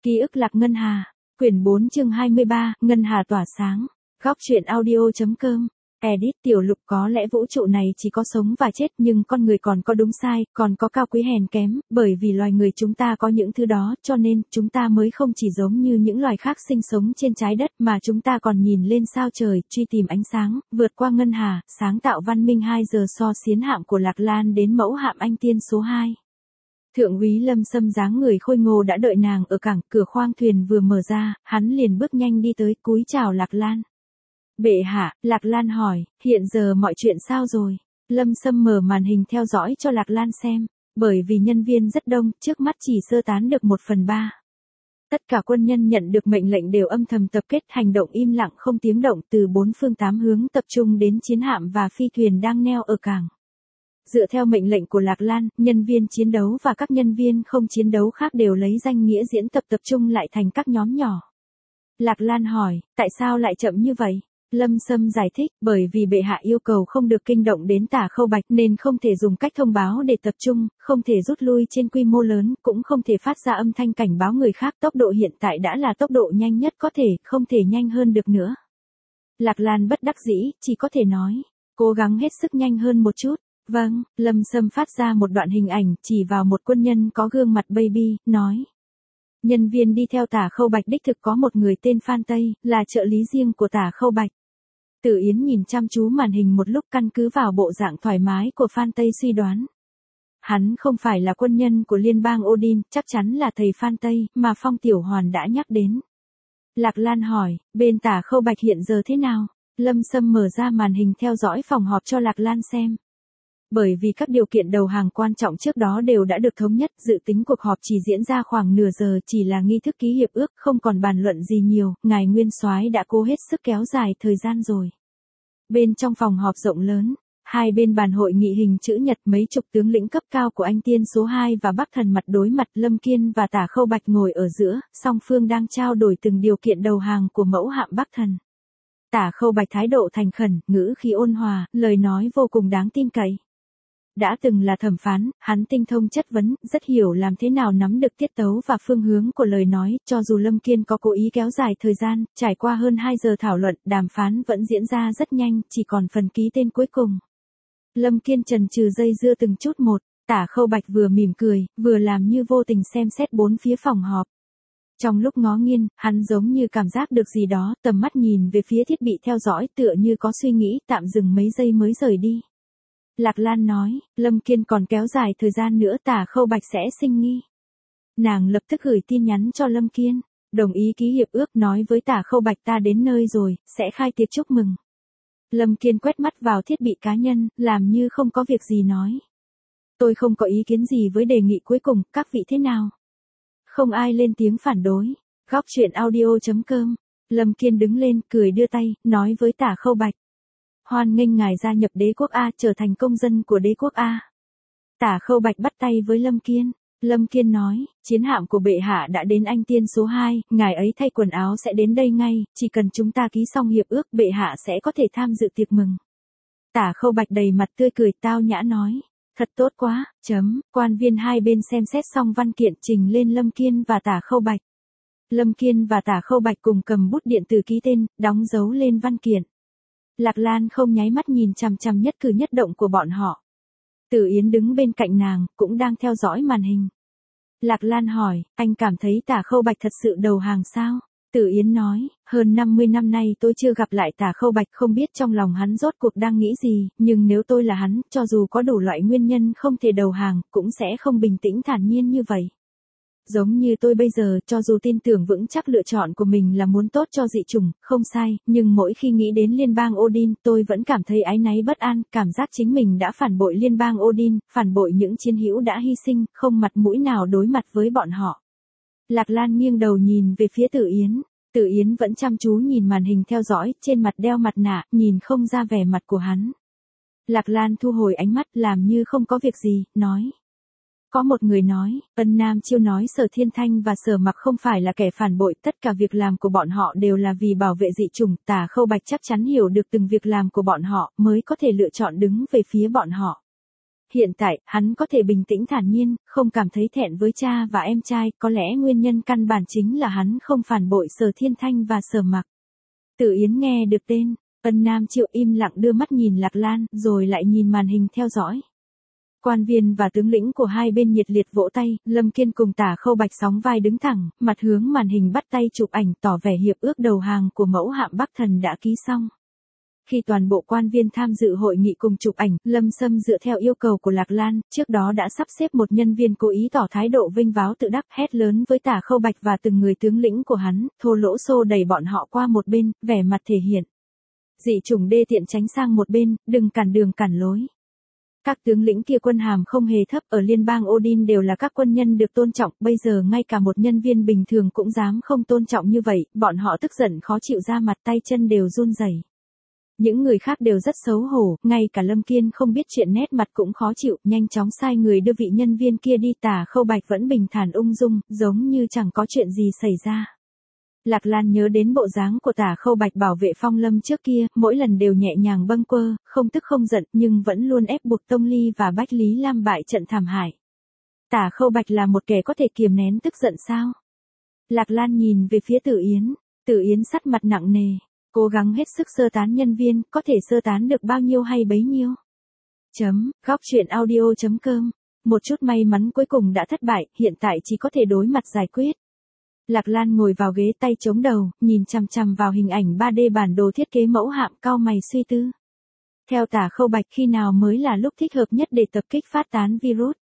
Ký ức Lạc Ngân Hà, quyển 4 chương 23, Ngân Hà tỏa sáng. Góc truyện audio.com. Edit. Tiểu Lục, có lẽ vũ trụ này chỉ có sống và chết, nhưng con người còn có đúng sai, còn có cao quý hèn kém, bởi vì loài người chúng ta có những thứ đó, cho nên chúng ta mới không chỉ giống như những loài khác sinh sống trên trái đất, mà chúng ta còn nhìn lên sao trời, truy tìm ánh sáng, vượt qua ngân hà, sáng tạo văn minh 2 giờ so xiến hạm của Lạc Lan đến mẫu hạm anh tiên số 2. Thượng úy Lâm Sâm dáng người khôi ngô đã đợi nàng ở cảng, cửa khoang thuyền vừa mở ra, hắn liền bước nhanh đi tới, cúi chào Lạc Lan. Bệ hạ, Lạc Lan hỏi, hiện giờ mọi chuyện sao rồi? Lâm Sâm mở màn hình theo dõi cho Lạc Lan xem, bởi vì nhân viên rất đông, trước mắt chỉ sơ tán được 1/3. Tất cả quân nhân nhận được mệnh lệnh đều âm thầm tập kết, hành động im lặng không tiếng động từ 4 phương 8 hướng, tập trung đến chiến hạm và phi thuyền đang neo ở cảng. Dựa theo mệnh lệnh của Lạc Lan, nhân viên chiến đấu và các nhân viên không chiến đấu khác đều lấy danh nghĩa diễn tập trung lại thành các nhóm nhỏ. Lạc Lan hỏi, tại sao lại chậm như vậy? Lâm Sâm giải thích, bởi vì bệ hạ yêu cầu không được kinh động đến Tả Khâu Bạch nên không thể dùng cách thông báo để tập trung, không thể rút lui trên quy mô lớn, cũng không thể phát ra âm thanh cảnh báo người khác. Tốc độ hiện tại đã là tốc độ nhanh nhất có thể, không thể nhanh hơn được nữa. Lạc Lan bất đắc dĩ, chỉ có thể nói, cố gắng hết sức nhanh hơn một chút. Vâng, Lâm Sâm phát ra một đoạn hình ảnh, chỉ vào một quân nhân có gương mặt baby, nói. Nhân viên đi theo Tả Khâu Bạch đích thực có một người tên Phan Tây, là trợ lý riêng của Tả Khâu Bạch. Tử Yến nhìn chăm chú màn hình một lúc, căn cứ vào bộ dạng thoải mái của Phan Tây suy đoán. Hắn không phải là quân nhân của liên bang Odin, chắc chắn là thầy Phan Tây, mà Phong Tiểu Hoàn đã nhắc đến. Lạc Lan hỏi, bên Tả Khâu Bạch hiện giờ thế nào? Lâm Sâm mở ra màn hình theo dõi phòng họp cho Lạc Lan xem. Bởi vì các điều kiện đầu hàng quan trọng trước đó đều đã được thống nhất, dự tính cuộc họp chỉ diễn ra khoảng nửa giờ, chỉ là nghi thức ký hiệp ước, không còn bàn luận gì nhiều, ngài Nguyên Soái đã cố hết sức kéo dài thời gian rồi. Bên trong phòng họp rộng lớn, hai bên bàn hội nghị hình chữ nhật, mấy chục tướng lĩnh cấp cao của anh tiên số 2 và Bắc Thần mặt đối mặt, Lâm Kiên và Tả Khâu Bạch ngồi ở giữa, song phương đang trao đổi từng điều kiện đầu hàng của mẫu hạm Bắc Thần. Tả Khâu Bạch thái độ thành khẩn, ngữ khí ôn hòa, lời nói vô cùng đáng tin cậy. Đã từng là thẩm phán, hắn tinh thông chất vấn, rất hiểu làm thế nào nắm được tiết tấu và phương hướng của lời nói, cho dù Lâm Kiên có cố ý kéo dài thời gian, trải qua hơn 2 giờ thảo luận, đàm phán vẫn diễn ra rất nhanh, chỉ còn phần ký tên cuối cùng. Lâm Kiên chần chừ dây dưa từng chút một, Tả Khâu Bạch vừa mỉm cười, vừa làm như vô tình xem xét bốn phía phòng họp. Trong lúc ngó nghiêng, hắn giống như cảm giác được gì đó, tầm mắt nhìn về phía thiết bị theo dõi, tựa như có suy nghĩ, tạm dừng mấy giây mới rời đi. Lạc Lan nói, Lâm Kiên còn kéo dài thời gian nữa Tả Khâu Bạch sẽ sinh nghi. Nàng lập tức gửi tin nhắn cho Lâm Kiên, đồng ý ký hiệp ước, nói với Tả Khâu Bạch ta đến nơi rồi, sẽ khai tiệc chúc mừng. Lâm Kiên quét mắt vào thiết bị cá nhân, làm như không có việc gì nói. Tôi không có ý kiến gì với đề nghị cuối cùng, các vị thế nào? Không ai lên tiếng phản đối. Góc truyện audio.com. Lâm Kiên đứng lên, cười đưa tay, nói với Tả Khâu Bạch. Hoan nghênh ngài gia nhập đế quốc A, trở thành công dân của đế quốc A. Tả Khâu Bạch bắt tay với Lâm Kiên. Lâm Kiên nói, chiến hạm của bệ hạ đã đến anh tiên số 2, ngài ấy thay quần áo sẽ đến đây ngay, chỉ cần chúng ta ký xong hiệp ước, bệ hạ sẽ có thể tham dự tiệc mừng. Tả Khâu Bạch đầy mặt tươi cười, tao nhã nói, thật tốt quá, quan viên hai bên xem xét xong văn kiện trình lên Lâm Kiên và Tả Khâu Bạch. Lâm Kiên và Tả Khâu Bạch cùng cầm bút điện tử ký tên, đóng dấu lên văn kiện. Lạc Lan không nháy mắt nhìn chằm chằm nhất cử nhất động của bọn họ. Tử Yến đứng bên cạnh nàng, cũng đang theo dõi màn hình. Lạc Lan hỏi, anh cảm thấy Tả Khâu Bạch thật sự đầu hàng sao? Tử Yến nói, hơn 50 năm nay tôi chưa gặp lại Tả Khâu Bạch, không biết trong lòng hắn rốt cuộc đang nghĩ gì, nhưng nếu tôi là hắn, cho dù có đủ loại nguyên nhân không thể đầu hàng, cũng sẽ không bình tĩnh thản nhiên như vậy. Giống như tôi bây giờ, cho dù tin tưởng vững chắc lựa chọn của mình là muốn tốt cho dị chủng, không sai, nhưng mỗi khi nghĩ đến liên bang Odin, tôi vẫn cảm thấy áy náy bất an, cảm giác chính mình đã phản bội liên bang Odin, phản bội những chiến hữu đã hy sinh, không mặt mũi nào đối mặt với bọn họ. Lạc Lan nghiêng đầu nhìn về phía Tử Yến. Tử Yến vẫn chăm chú nhìn màn hình theo dõi, trên mặt đeo mặt nạ, nhìn không ra vẻ mặt của hắn. Lạc Lan thu hồi ánh mắt, làm như không có việc gì, nói. Có một người nói, Ân Nam Chiêu nói Sở Thiên Thanh và Sở Mặc không phải là kẻ phản bội, tất cả việc làm của bọn họ đều là vì bảo vệ dị chủng. Tả Khâu Bạch chắc chắn hiểu được từng việc làm của bọn họ, mới có thể lựa chọn đứng về phía bọn họ. Hiện tại, hắn có thể bình tĩnh thản nhiên, không cảm thấy thẹn với cha và em trai, có lẽ nguyên nhân căn bản chính là hắn không phản bội Sở Thiên Thanh và Sở Mặc. Tử Yến nghe được tên, Ân Nam Triệu im lặng đưa mắt nhìn Lạc Lan, rồi lại nhìn màn hình theo dõi. Quan viên và tướng lĩnh của hai bên nhiệt liệt vỗ tay, Lâm Kiên cùng Tả Khâu Bạch sóng vai đứng thẳng, mặt hướng màn hình bắt tay chụp ảnh tỏ vẻ hiệp ước đầu hàng của mẫu hạm Bắc Thần đã ký xong. Khi toàn bộ quan viên tham dự hội nghị cùng chụp ảnh, Lâm Sâm dựa theo yêu cầu của Lạc Lan, trước đó đã sắp xếp một nhân viên cố ý tỏ thái độ vinh váo tự đắc, hét lớn với Tả Khâu Bạch và từng người tướng lĩnh của hắn, thô lỗ xô đẩy bọn họ qua một bên, vẻ mặt thể hiện. Dị chủng đê tiện tránh sang một bên, đừng cản đường cản lối. Các tướng lĩnh kia quân hàm không hề thấp, ở liên bang Odin đều là các quân nhân được tôn trọng, bây giờ ngay cả một nhân viên bình thường cũng dám không tôn trọng như vậy, bọn họ tức giận khó chịu ra mặt, tay chân đều run rẩy. Những người khác đều rất xấu hổ, ngay cả Lâm Kiên không biết chuyện nét mặt cũng khó chịu, nhanh chóng sai người đưa vị nhân viên kia đi. Tả Khâu Bạch vẫn bình thản ung dung, giống như chẳng có chuyện gì xảy ra. Lạc Lan nhớ đến bộ dáng của Tả Khâu Bạch bảo vệ Phong Lâm trước kia, mỗi lần đều nhẹ nhàng bâng quơ, không tức không giận, nhưng vẫn luôn ép buộc Tông Ly và Bách Lý Lam bại trận thảm hại. Tả Khâu Bạch là một kẻ có thể kiềm nén tức giận sao? Lạc Lan nhìn về phía Tử Yến sắc mặt nặng nề, cố gắng hết sức sơ tán nhân viên, có thể sơ tán được bao nhiêu hay bấy nhiêu. Góc chuyện audio.com. Một chút may mắn cuối cùng đã thất bại, hiện tại chỉ có thể đối mặt giải quyết. Lạc Lan ngồi vào ghế tay chống đầu, nhìn chằm chằm vào hình ảnh 3D bản đồ thiết kế mẫu hạm, cau mày suy tư. Theo Tả Khâu Bạch, khi nào mới là lúc thích hợp nhất để tập kích phát tán virus?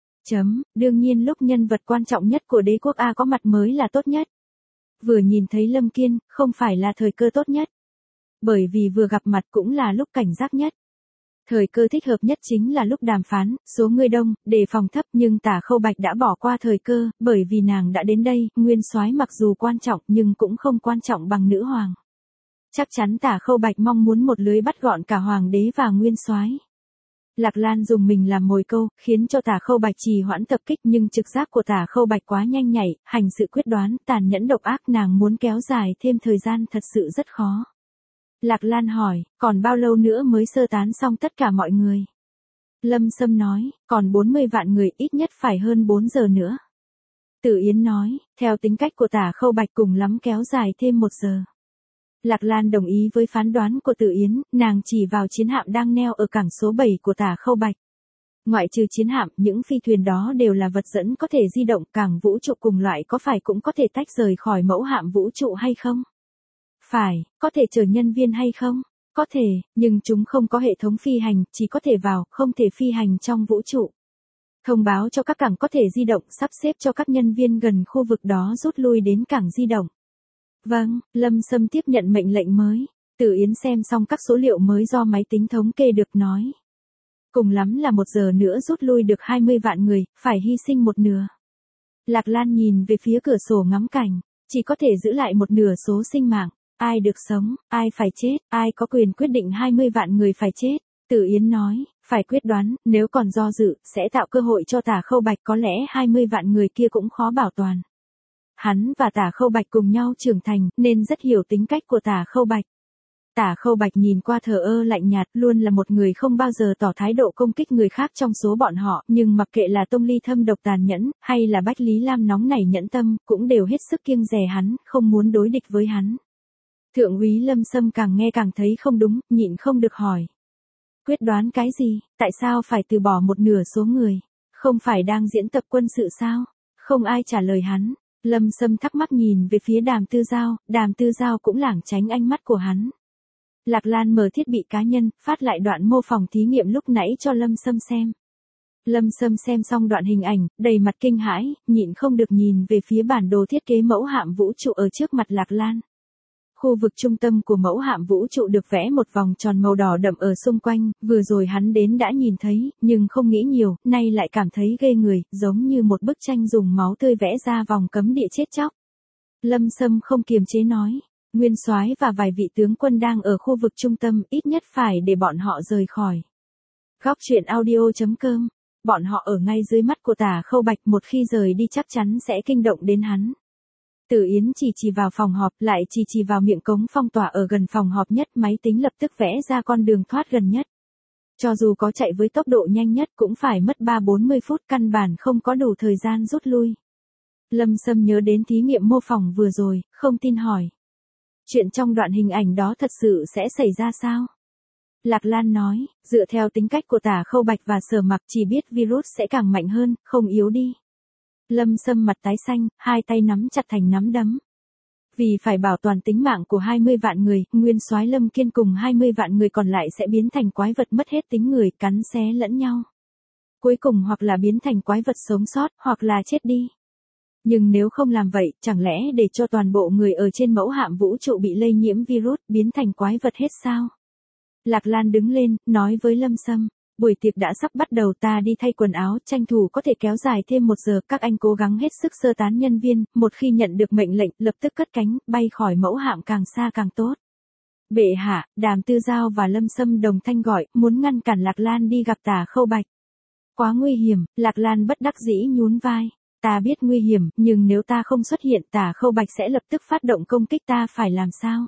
Đương nhiên lúc nhân vật quan trọng nhất của đế quốc A có mặt mới là tốt nhất. Vừa nhìn thấy Lâm Kiên, không phải là thời cơ tốt nhất. Bởi vì vừa gặp mặt cũng là lúc cảnh giác nhất. Thời cơ thích hợp nhất chính là lúc đàm phán, số người đông, đề phòng thấp, nhưng Tả Khâu Bạch đã bỏ qua thời cơ, bởi vì nàng đã đến đây, Nguyên Soái mặc dù quan trọng nhưng cũng không quan trọng bằng nữ hoàng. Chắc chắn Tả Khâu Bạch mong muốn một lưới bắt gọn cả hoàng đế và Nguyên Soái. Lạc Lan dùng mình làm mồi câu, khiến cho Tả Khâu Bạch trì hoãn tập kích, nhưng trực giác của Tả Khâu Bạch quá nhanh nhạy, hành sự quyết đoán, tàn nhẫn độc ác, nàng muốn kéo dài thêm thời gian thật sự rất khó. Lạc Lan hỏi, còn bao lâu nữa mới sơ tán xong tất cả mọi người? Lâm Sâm nói, còn 40 vạn người, ít nhất phải hơn 4 giờ nữa. Tử Yến nói, theo tính cách của Tả Khâu Bạch cùng lắm kéo dài thêm 1 giờ. Lạc Lan đồng ý với phán đoán của Tử Yến, nàng chỉ vào chiến hạm đang neo ở cảng số 7 của Tả Khâu Bạch. Ngoại trừ chiến hạm, những phi thuyền đó đều là vật dẫn có thể di động, cảng vũ trụ cùng loại có phải cũng có thể tách rời khỏi mẫu hạm vũ trụ hay không? Phải, có thể chở nhân viên hay không? Có thể, nhưng chúng không có hệ thống phi hành, chỉ có thể vào, không thể phi hành trong vũ trụ. Thông báo cho các cảng có thể di động, sắp xếp cho các nhân viên gần khu vực đó rút lui đến cảng di động. Vâng, Lâm Sâm tiếp nhận mệnh lệnh mới. Tử Yến xem xong các số liệu mới do máy tính thống kê được nói. Cùng lắm là 1 giờ nữa rút lui được 20 vạn người, phải hy sinh 1/2. Lạc Lan nhìn về phía cửa sổ ngắm cảnh, chỉ có thể giữ lại 1/2 số sinh mạng. Ai được sống, ai phải chết, ai có quyền quyết định 20 vạn người phải chết. Tử Yến nói, phải quyết đoán, nếu còn do dự, sẽ tạo cơ hội cho Tả Khâu Bạch, có lẽ 20 vạn người kia cũng khó bảo toàn. Hắn và Tả Khâu Bạch cùng nhau trưởng thành, nên rất hiểu tính cách của Tả Khâu Bạch. Tả Khâu Bạch nhìn qua thờ ơ lạnh nhạt, luôn là một người không bao giờ tỏ thái độ công kích người khác trong số bọn họ, nhưng mặc kệ là Tông Ly thâm độc tàn nhẫn, hay là Bách Lý Lam nóng nảy nhẫn tâm, cũng đều hết sức kiêng dè hắn, không muốn đối địch với hắn. Thượng úy Lâm Sâm càng nghe càng thấy không đúng, nhịn không được hỏi. Quyết đoán cái gì, tại sao phải từ bỏ 1/2 số người? Không phải đang diễn tập quân sự sao? Không ai trả lời hắn. Lâm Sâm thắc mắc nhìn về phía Đàm Tư Giao cũng lảng tránh ánh mắt của hắn. Lạc Lan mở thiết bị cá nhân, phát lại đoạn mô phỏng thí nghiệm lúc nãy cho Lâm Sâm xem. Lâm Sâm xem xong đoạn hình ảnh, đầy mặt kinh hãi, nhịn không được nhìn về phía bản đồ thiết kế mẫu hạm vũ trụ ở trước mặt Lạc Lan. Khu vực trung tâm của mẫu hạm vũ trụ được vẽ một vòng tròn màu đỏ đậm ở xung quanh, vừa rồi hắn đến đã nhìn thấy, nhưng không nghĩ nhiều, nay lại cảm thấy ghê người, giống như một bức tranh dùng máu tươi vẽ ra vòng cấm địa chết chóc. Lâm Sâm không kiềm chế nói, Nguyên Soái và vài vị tướng quân đang ở khu vực trung tâm, ít nhất phải để bọn họ rời khỏi. Góc chuyện audio.com. Bọn họ ở ngay dưới mắt của Tả Khâu Bạch, một khi rời đi chắc chắn sẽ kinh động đến hắn. Tử Yến chỉ vào phòng họp, lại chỉ vào miệng cống phong tỏa ở gần phòng họp nhất, máy tính lập tức vẽ ra con đường thoát gần nhất. Cho dù có chạy với tốc độ nhanh nhất cũng phải mất 3-40 phút, căn bản không có đủ thời gian rút lui. Lâm Sâm nhớ đến thí nghiệm mô phỏng vừa rồi, không tin hỏi. Chuyện trong đoạn hình ảnh đó thật sự sẽ xảy ra sao? Lạc Lan nói, dựa theo tính cách của Tả Khâu Bạch và Sở Mặc chỉ biết virus sẽ càng mạnh hơn, không yếu đi. Lâm Sâm mặt tái xanh, hai tay nắm chặt thành nắm đấm. Vì phải bảo toàn tính mạng của 20 vạn người, nguyên soái Lâm Kiên cùng 20 vạn người còn lại sẽ biến thành quái vật mất hết tính người, cắn xé lẫn nhau. Cuối cùng hoặc là biến thành quái vật sống sót, hoặc là chết đi. Nhưng nếu không làm vậy, chẳng lẽ để cho toàn bộ người ở trên mẫu hạm vũ trụ bị lây nhiễm virus, biến thành quái vật hết sao? Lạc Lan đứng lên, nói với Lâm Sâm, buổi tiệc đã sắp bắt đầu, ta đi thay quần áo, tranh thủ có thể kéo dài thêm 1 giờ, các anh cố gắng hết sức sơ tán nhân viên, một khi nhận được mệnh lệnh, lập tức cất cánh, bay khỏi mẫu hạm càng xa càng tốt. Bệ hạ, Đàm Tư Giao và Lâm Sâm đồng thanh gọi, muốn ngăn cản Lạc Lan đi gặp Tả Khâu Bạch. Quá nguy hiểm, Lạc Lan bất đắc dĩ nhún vai. Ta biết nguy hiểm, nhưng nếu ta không xuất hiện, Tả Khâu Bạch sẽ lập tức phát động công kích, ta phải làm sao?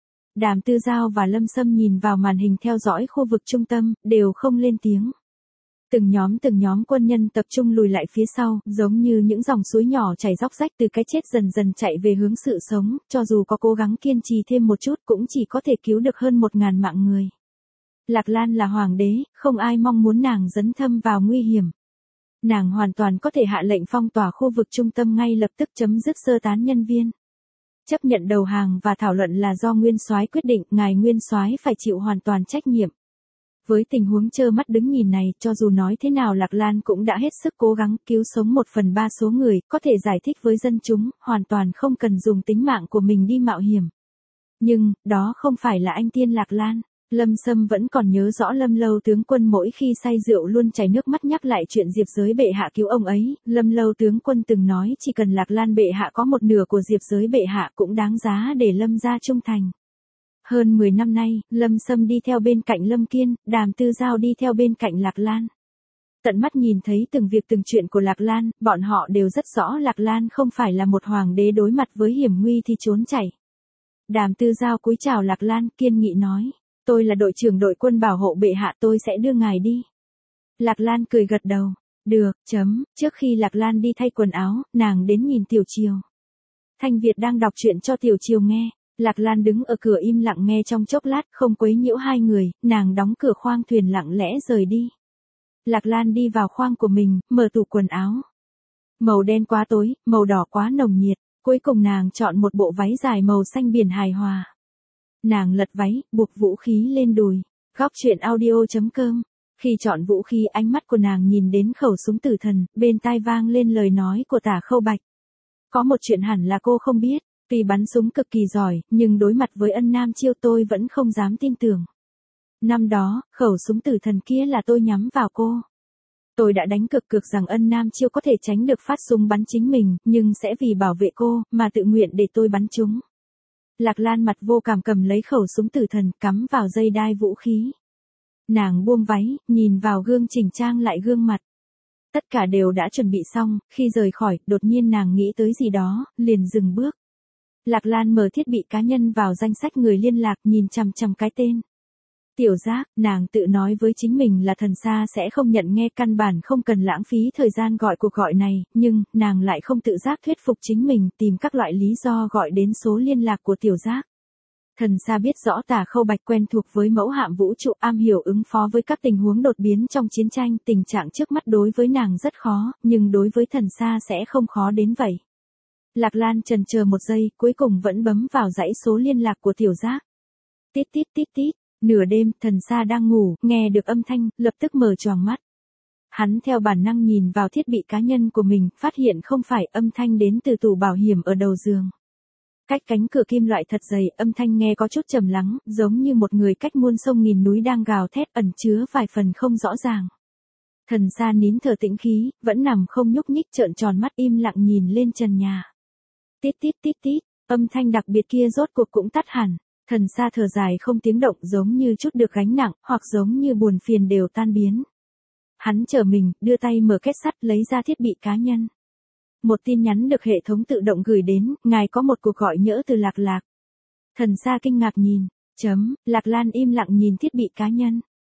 Đàm Tư Giao và Lâm Sâm nhìn vào màn hình theo dõi khu vực trung tâm, đều không lên tiếng. Từng nhóm quân nhân tập trung lùi lại phía sau, giống như những dòng suối nhỏ chảy róc rách từ cái chết dần dần chạy về hướng sự sống, cho dù có cố gắng kiên trì thêm một chút cũng chỉ có thể cứu được hơn 1000 mạng người. Lạc Lan là hoàng đế, không ai mong muốn nàng dấn thâm vào nguy hiểm. Nàng hoàn toàn có thể hạ lệnh phong tỏa khu vực trung tâm ngay lập tức, chấm dứt sơ tán nhân viên. Chấp nhận đầu hàng và thảo luận là do nguyên soái quyết định, ngài nguyên soái phải chịu hoàn toàn trách nhiệm. Với tình huống trơ mắt đứng nhìn này, cho dù nói thế nào Lạc Lan cũng đã hết sức cố gắng cứu sống 1/3 số người, có thể giải thích với dân chúng, hoàn toàn không cần dùng tính mạng của mình đi mạo hiểm. Nhưng, đó không phải là anh tiên Lạc Lan. Lâm Sâm vẫn còn nhớ rõ Lâm Lâu tướng quân mỗi khi say rượu luôn chảy nước mắt nhắc lại chuyện Diệp Giới bệ hạ cứu ông ấy. Lâm Lâu tướng quân từng nói chỉ cần Lạc Lan bệ hạ có 1/2 của Diệp Giới bệ hạ cũng đáng giá để Lâm gia trung thành. Hơn 10 năm nay, Lâm Sâm đi theo bên cạnh Lâm Kiên, Đàm Tư Giao đi theo bên cạnh Lạc Lan. Tận mắt nhìn thấy từng việc từng chuyện của Lạc Lan, bọn họ đều rất rõ Lạc Lan không phải là một hoàng đế đối mặt với hiểm nguy thì trốn chạy. Đàm Tư Giao cúi chào Lạc Lan, kiên nghị nói. Tôi là đội trưởng đội quân bảo hộ bệ hạ, tôi sẽ đưa ngài đi. Lạc Lan cười gật đầu. Được, Trước khi Lạc Lan đi thay quần áo, nàng đến nhìn Tiểu Triều. Thanh Việt đang đọc truyện cho Tiểu Triều nghe. Lạc Lan đứng ở cửa im lặng nghe trong chốc lát, không quấy nhiễu hai người, nàng đóng cửa khoang thuyền lặng lẽ rời đi. Lạc Lan đi vào khoang của mình, mở tủ quần áo. Màu đen quá tối, màu đỏ quá nồng nhiệt, cuối cùng nàng chọn một bộ váy dài màu xanh biển hài hòa. Nàng lật váy, buộc vũ khí lên đùi. Góc truyện audio.com. Khi chọn vũ khí, ánh mắt của nàng nhìn đến khẩu súng tử thần, bên tai vang lên lời nói của Tả Khâu Bạch. Có một chuyện hẳn là cô không biết, tuy bắn súng cực kỳ giỏi, nhưng đối mặt với Ân Nam Chiêu tôi vẫn không dám tin tưởng. Năm đó, khẩu súng tử thần kia là tôi nhắm vào cô. Tôi đã đánh cược rằng Ân Nam Chiêu có thể tránh được phát súng bắn chính mình, nhưng sẽ vì bảo vệ cô, mà tự nguyện để tôi bắn chúng. Lạc Lan mặt vô cảm cầm lấy khẩu súng tử thần, cắm vào dây đai vũ khí. Nàng buông váy, nhìn vào gương chỉnh trang lại gương mặt. Tất cả đều đã chuẩn bị xong, khi rời khỏi, đột nhiên nàng nghĩ tới gì đó, liền dừng bước. Lạc Lan mở thiết bị cá nhân vào danh sách người liên lạc, nhìn chằm chằm cái tên. Tiểu Giác, nàng tự nói với chính mình là Thần Sa sẽ không nhận nghe, căn bản không cần lãng phí thời gian gọi cuộc gọi này, nhưng, nàng lại không tự giác thuyết phục chính mình, tìm các loại lý do gọi đến số liên lạc của Tiểu Giác. Thần Sa biết rõ Tả Khâu Bạch quen thuộc với mẫu hạm vũ trụ, am hiểu ứng phó với các tình huống đột biến trong chiến tranh, tình trạng trước mắt đối với nàng rất khó, nhưng đối với Thần Sa sẽ không khó đến vậy. Lạc Lan chần chờ một giây, cuối cùng vẫn bấm vào dãy số liên lạc của Tiểu Giác. Tít tít tít tít. Nửa đêm, Thần Sa đang ngủ, nghe được âm thanh, lập tức mở choàng mắt. Hắn theo bản năng nhìn vào thiết bị cá nhân của mình, phát hiện không phải, âm thanh đến từ tủ bảo hiểm ở đầu giường. Cách cánh cửa kim loại thật dày, âm thanh nghe có chút trầm lắng, giống như một người cách muôn sông nghìn núi đang gào thét, ẩn chứa vài phần không rõ ràng. Thần Sa nín thở tĩnh khí, vẫn nằm không nhúc nhích, trợn tròn mắt im lặng nhìn lên trần nhà. Tít tít tít tít, âm thanh đặc biệt kia rốt cuộc cũng tắt hẳn. Thần Sa thở dài không tiếng động, giống như chút được gánh nặng, hoặc giống như buồn phiền đều tan biến. Hắn trở mình, đưa tay mở két sắt, lấy ra thiết bị cá nhân. Một tin nhắn được hệ thống tự động gửi đến, ngài có một cuộc gọi nhỡ từ Lạc Lạc. Thần Sa kinh ngạc nhìn. Lạc Lan im lặng nhìn thiết bị cá nhân.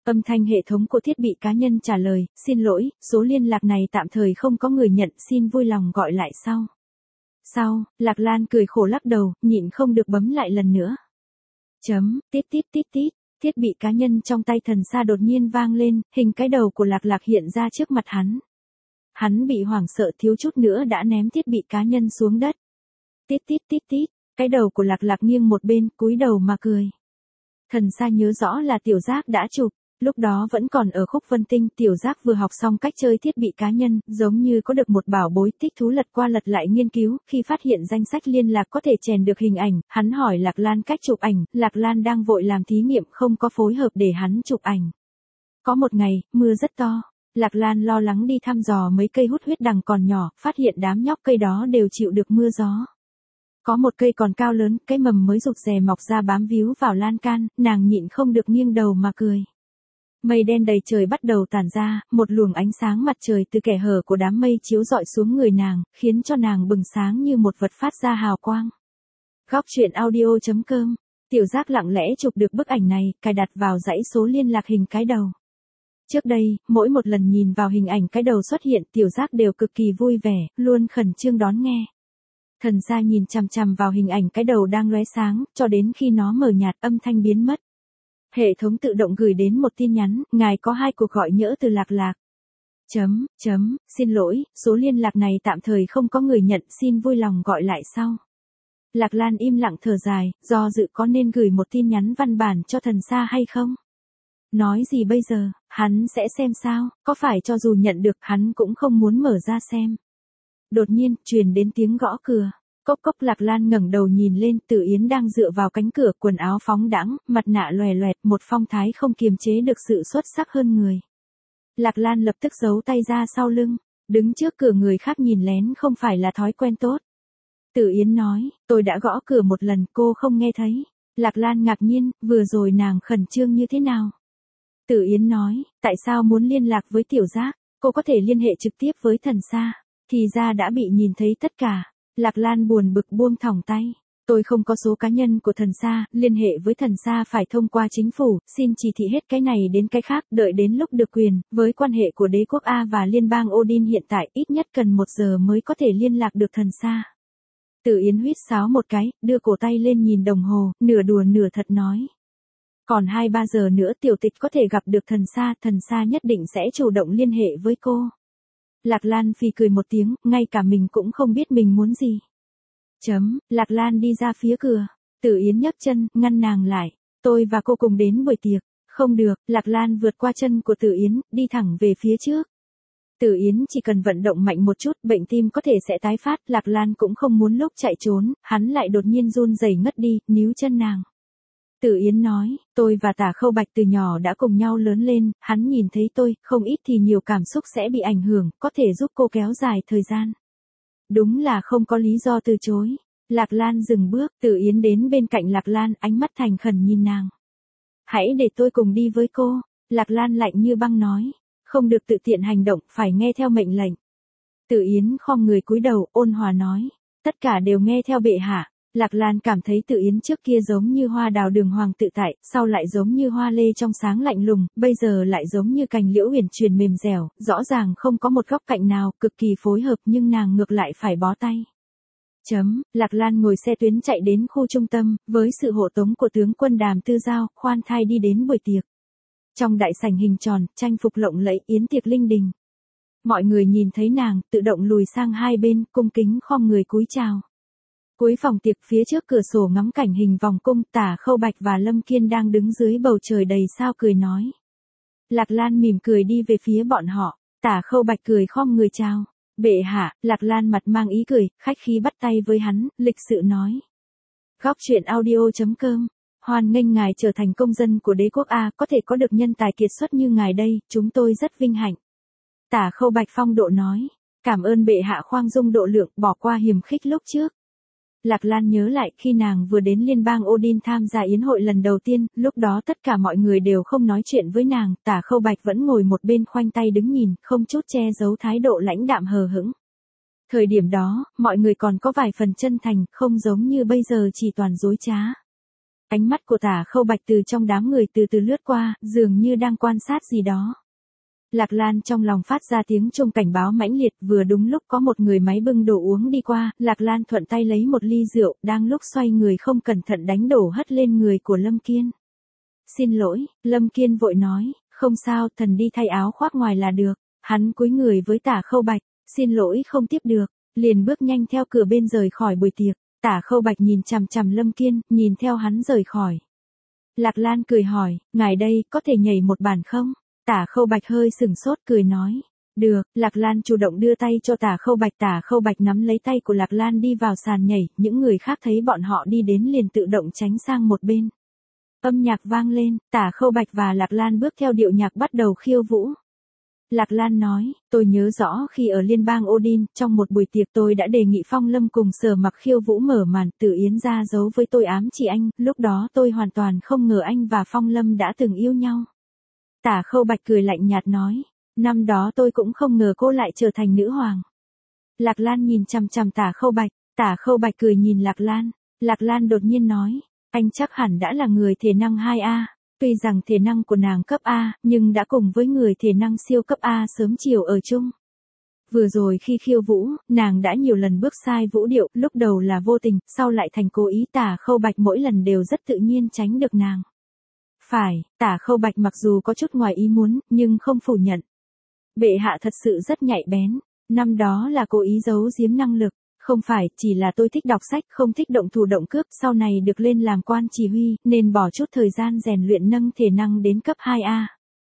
Âm thanh hệ thống của thiết bị cá nhân trả lời, xin lỗi, số liên lạc này tạm thời không có người nhận, xin vui lòng gọi lại sau. Sau, Lạc Lan cười khổ lắc đầu, nhịn không được bấm lại lần nữa. Tít tít tít tít, thiết bị cá nhân trong tay Thần Sa đột nhiên vang lên, hình cái đầu của Lạc Lạc hiện ra trước mặt hắn. Hắn bị hoảng sợ thiếu chút nữa đã ném thiết bị cá nhân xuống đất. Tít tít tít tít, cái đầu của Lạc Lạc nghiêng một bên, cúi đầu mà cười. Thần Sa nhớ rõ là Tiểu Giác đã chụp, lúc đó vẫn còn ở khúc Vân Tinh, Tiểu Giác vừa học xong cách chơi thiết bị cá nhân, giống như có được một bảo bối, thích thú lật qua lật lại nghiên cứu, khi phát hiện danh sách liên lạc có thể chèn được hình ảnh, hắn hỏi Lạc Lan cách chụp ảnh, Lạc Lan đang vội làm thí nghiệm không có phối hợp để hắn chụp ảnh. Có một ngày, mưa rất to, Lạc Lan lo lắng đi thăm dò mấy cây hút huyết đằng còn nhỏ, phát hiện đám nhóc cây đó đều chịu được mưa gió. Có một cây còn cao lớn, cái mầm mới rụt rè mọc ra bám víu vào lan can, nàng nhịn không được nghiêng đầu mà cười. Mây đen đầy trời bắt đầu tản ra, một luồng ánh sáng mặt trời từ kẽ hở của đám mây chiếu rọi xuống người nàng, khiến cho nàng bừng sáng như một vật phát ra hào quang. Góc truyện audio.com, Tiểu Giác lặng lẽ chụp được bức ảnh này, cài đặt vào dãy số liên lạc hình cái đầu. Trước đây, mỗi một lần nhìn vào hình ảnh cái đầu xuất hiện, Tiểu Giác đều cực kỳ vui vẻ, luôn khẩn trương đón nghe. Thần Sa nhìn chằm chằm vào hình ảnh cái đầu đang lóe sáng, cho đến khi nó mờ nhạt, âm thanh biến mất. Hệ thống tự động gửi đến một tin nhắn, ngài có 2 cuộc gọi nhỡ từ Lạc Lạc. Xin lỗi, số liên lạc này tạm thời không có người nhận, xin vui lòng gọi lại sau. Lạc Lan im lặng thở dài, do dự có nên gửi một tin nhắn văn bản cho Thần Sa hay không? Nói gì bây giờ, hắn sẽ xem sao, có phải cho dù nhận được hắn cũng không muốn mở ra xem. Đột nhiên, truyền đến tiếng gõ cửa. Cốc cốc. Lạc Lan ngẩng đầu nhìn lên, Tử Yến đang dựa vào cánh cửa, quần áo phóng đãng, mặt nạ lòe loẹt, một phong thái không kiềm chế được sự xuất sắc hơn người. Lạc Lan lập tức giấu tay ra sau lưng, đứng trước cửa người khác nhìn lén không phải là thói quen tốt. Tử Yến nói, tôi đã gõ cửa một lần, cô không nghe thấy. Lạc Lan ngạc nhiên, vừa rồi nàng khẩn trương như thế nào? Tử Yến nói, tại sao muốn liên lạc với Tiểu Giác, cô có thể liên hệ trực tiếp với Thần Sa, thì ra đã bị nhìn thấy tất cả. Lạc Lan buồn bực buông thõng tay. Tôi không có số cá nhân của Thần Sa, liên hệ với Thần Sa phải thông qua chính phủ, xin chỉ thị hết cái này đến cái khác, đợi đến lúc được quyền, với quan hệ của đế quốc A và liên bang Odin hiện tại, ít nhất cần 1 giờ mới có thể liên lạc được Thần Sa. Tử Yến huýt sáo một cái, đưa cổ tay lên nhìn đồng hồ, nửa đùa nửa thật nói. Còn 2-3 giờ nữa tiểu tịch có thể gặp được Thần Sa nhất định sẽ chủ động liên hệ với cô. Lạc Lan phì cười một tiếng, ngay cả mình cũng không biết mình muốn gì. Lạc Lan đi ra phía cửa. Tử Yến nhấc chân, ngăn nàng lại. Tôi và cô cùng đến buổi tiệc. Không được, Lạc Lan vượt qua chân của Tử Yến, đi thẳng về phía trước. Tử Yến chỉ cần vận động mạnh một chút, bệnh tim có thể sẽ tái phát. Lạc Lan cũng không muốn lúc chạy trốn, hắn lại đột nhiên run rẩy ngất đi, níu chân nàng. Tử Yến nói, tôi và Tả Khâu Bạch từ nhỏ đã cùng nhau lớn lên, hắn nhìn thấy tôi, không ít thì nhiều cảm xúc sẽ bị ảnh hưởng, có thể giúp cô kéo dài thời gian. Đúng là không có lý do từ chối. Lạc Lan dừng bước, Tử Yến đến bên cạnh Lạc Lan, ánh mắt thành khẩn nhìn nàng. Hãy để tôi cùng đi với cô. Lạc Lan lạnh như băng nói, không được tự tiện hành động, phải nghe theo mệnh lệnh. Tử Yến khom người cúi đầu, ôn hòa nói, tất cả đều nghe theo bệ hạ. Lạc Lan cảm thấy Tử Yến trước kia giống như hoa đào đường hoàng tự tại, sau lại giống như hoa lê trong sáng lạnh lùng, bây giờ lại giống như cành liễu uyển chuyển mềm dẻo, rõ ràng không có một góc cạnh nào, cực kỳ phối hợp nhưng nàng ngược lại phải bó tay. Lạc Lan ngồi xe tuyến chạy đến khu trung tâm, với sự hộ tống của tướng quân Đàm Tư Giao, khoan thai đi đến buổi tiệc. Trong đại sảnh hình tròn, trang phục lộng lẫy, yến tiệc linh đình. Mọi người nhìn thấy nàng, tự động lùi sang hai bên, cung kính khom người cúi chào. Cuối phòng tiệc phía trước cửa sổ ngắm cảnh hình vòng cung, Tả Khâu Bạch và Lâm Kiên đang đứng dưới bầu trời đầy sao cười nói. Lạc Lan mỉm cười đi về phía bọn họ, Tả Khâu Bạch cười khom người chào. Bệ hạ, Lạc Lan mặt mang ý cười, khách khí bắt tay với hắn, lịch sự nói. Góc truyện audio.com, hoan nghênh ngài trở thành công dân của đế quốc A, có thể có được nhân tài kiệt xuất như ngài đây, chúng tôi rất vinh hạnh. Tả Khâu Bạch phong độ nói, cảm ơn bệ hạ khoan dung độ lượng, bỏ qua hiềm khích lúc trước. Lạc Lan nhớ lại khi nàng vừa đến liên bang Odin tham gia yến hội lần đầu tiên, lúc đó tất cả mọi người đều không nói chuyện với nàng, Tả Khâu Bạch vẫn ngồi một bên khoanh tay đứng nhìn, không chút che giấu thái độ lãnh đạm hờ hững. Thời điểm đó, mọi người còn có vài phần chân thành, không giống như bây giờ chỉ toàn dối trá. Ánh mắt của Tả Khâu Bạch từ trong đám người từ từ lướt qua, dường như đang quan sát gì đó. Lạc Lan trong lòng phát ra tiếng chuông cảnh báo mãnh liệt, vừa đúng lúc có một người máy bưng đồ uống đi qua, Lạc Lan thuận tay lấy một ly rượu, đang lúc xoay người không cẩn thận đánh đổ hất lên người của Lâm Kiên. Xin lỗi, Lâm Kiên vội nói, không sao, thần đi thay áo khoác ngoài là được. Hắn cúi người với Tả Khâu Bạch, xin lỗi không tiếp được, liền bước nhanh theo cửa bên rời khỏi buổi tiệc. Tả Khâu Bạch nhìn chằm chằm Lâm Kiên, nhìn theo hắn rời khỏi. Lạc Lan cười hỏi, ngài đây, có thể nhảy một bản không? Tả Khâu Bạch hơi sửng sốt cười nói. Được, Lạc Lan chủ động đưa tay cho Tả Khâu Bạch. Tả Khâu Bạch nắm lấy tay của Lạc Lan đi vào sàn nhảy, những người khác thấy bọn họ đi đến liền tự động tránh sang một bên. Âm nhạc vang lên, Tả Khâu Bạch và Lạc Lan bước theo điệu nhạc bắt đầu khiêu vũ. Lạc Lan nói, tôi nhớ rõ khi ở liên bang Odin, trong một buổi tiệc tôi đã đề nghị Phong Lâm cùng Sở Mặc khiêu vũ mở màn, Tử Yến ra giấu với tôi ám chỉ anh, lúc đó tôi hoàn toàn không ngờ anh và Phong Lâm đã từng yêu nhau. Tả Khâu Bạch cười lạnh nhạt nói, năm đó tôi cũng không ngờ cô lại trở thành nữ hoàng. Lạc Lan nhìn chằm chằm Tả Khâu Bạch cười nhìn Lạc Lan đột nhiên nói, anh chắc hẳn đã là người thể năng 2A. Tuy rằng thể năng của nàng cấp A, nhưng đã cùng với người thể năng siêu cấp A sớm chiều ở chung. Vừa rồi khi khiêu vũ, nàng đã nhiều lần bước sai vũ điệu, lúc đầu là vô tình, sau lại thành cố ý. Tả Khâu Bạch mỗi lần đều rất tự nhiên tránh được nàng. Phải, Tả Khâu Bạch mặc dù có chút ngoài ý muốn, nhưng không phủ nhận. Bệ hạ thật sự rất nhạy bén, năm đó là cố ý giấu giếm năng lực. Không phải, chỉ là tôi thích đọc sách, không thích động thủ động cước, sau này được lên làm quan chỉ huy, nên bỏ chút thời gian rèn luyện nâng thể năng đến cấp 2A.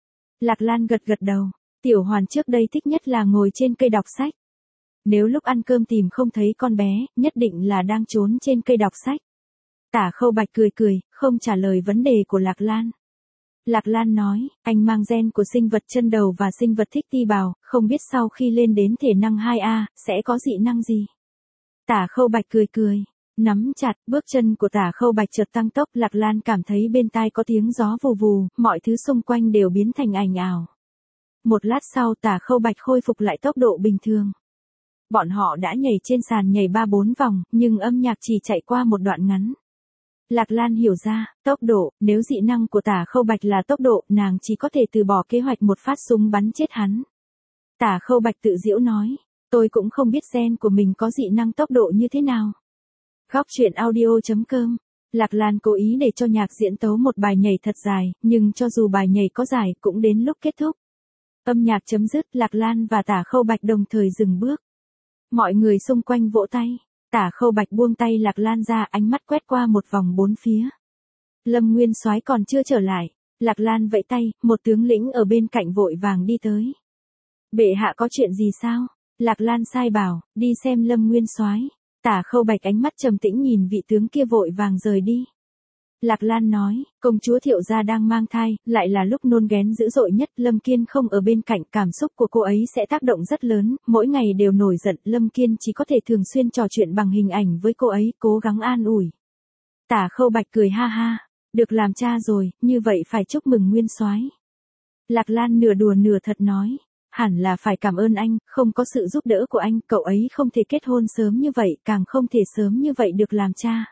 Lạc Lan gật gật đầu, Tiểu Hoàn trước đây thích nhất là ngồi trên cây đọc sách. Nếu lúc ăn cơm tìm không thấy con bé, nhất định là đang trốn trên cây đọc sách. Tả Khâu Bạch cười, không trả lời vấn đề của Lạc Lan. Lạc Lan nói, anh mang gen của sinh vật chân đầu và sinh vật thích ti bào, không biết sau khi lên đến thể năng 2A, sẽ có dị năng gì. Tả Khâu Bạch cười, nắm chặt, bước chân của Tả Khâu Bạch chợt tăng tốc. Lạc Lan cảm thấy bên tai có tiếng gió vù vù, mọi thứ xung quanh đều biến thành ảnh ảo. Một lát sau Tả Khâu Bạch khôi phục lại tốc độ bình thường. Bọn họ đã nhảy trên sàn nhảy 3-4 vòng, nhưng âm nhạc chỉ chạy qua một đoạn ngắn. Lạc Lan hiểu ra, tốc độ, nếu dị năng của Tả Khâu Bạch là tốc độ, nàng chỉ có thể từ bỏ kế hoạch một phát súng bắn chết hắn. Tả Khâu Bạch tự giễu nói, tôi cũng không biết gen của mình có dị năng tốc độ như thế nào. Góc truyện audio.com. Lạc Lan cố ý để cho nhạc diễn tấu một bài nhảy thật dài, nhưng cho dù bài nhảy có dài cũng đến lúc kết thúc. Âm nhạc chấm dứt, Lạc Lan và Tả Khâu Bạch đồng thời dừng bước. Mọi người xung quanh vỗ tay. Tả Khâu Bạch buông tay Lạc Lan ra, ánh mắt quét qua một vòng bốn phía. Lâm Nguyên Soái còn chưa trở lại. Lạc Lan vẫy tay, một tướng lĩnh ở bên cạnh vội vàng đi tới. Bệ hạ có chuyện gì sao? Lạc Lan sai bảo, đi xem Lâm Nguyên Soái. Tả Khâu Bạch ánh mắt trầm tĩnh nhìn vị tướng kia vội vàng rời đi. Lạc Lan nói, công chúa Thiệu gia đang mang thai, lại là lúc nôn nghén dữ dội nhất. Lâm Kiên không ở bên cạnh, cảm xúc của cô ấy sẽ tác động rất lớn, mỗi ngày đều nổi giận. Lâm Kiên chỉ có thể thường xuyên trò chuyện bằng hình ảnh với cô ấy, cố gắng an ủi. Tả Khâu Bạch cười ha ha, được làm cha rồi, như vậy phải chúc mừng Nguyên Soái. Lạc Lan nửa đùa nửa thật nói, hẳn là phải cảm ơn anh, không có sự giúp đỡ của anh, cậu ấy không thể kết hôn sớm như vậy, càng không thể sớm như vậy được làm cha.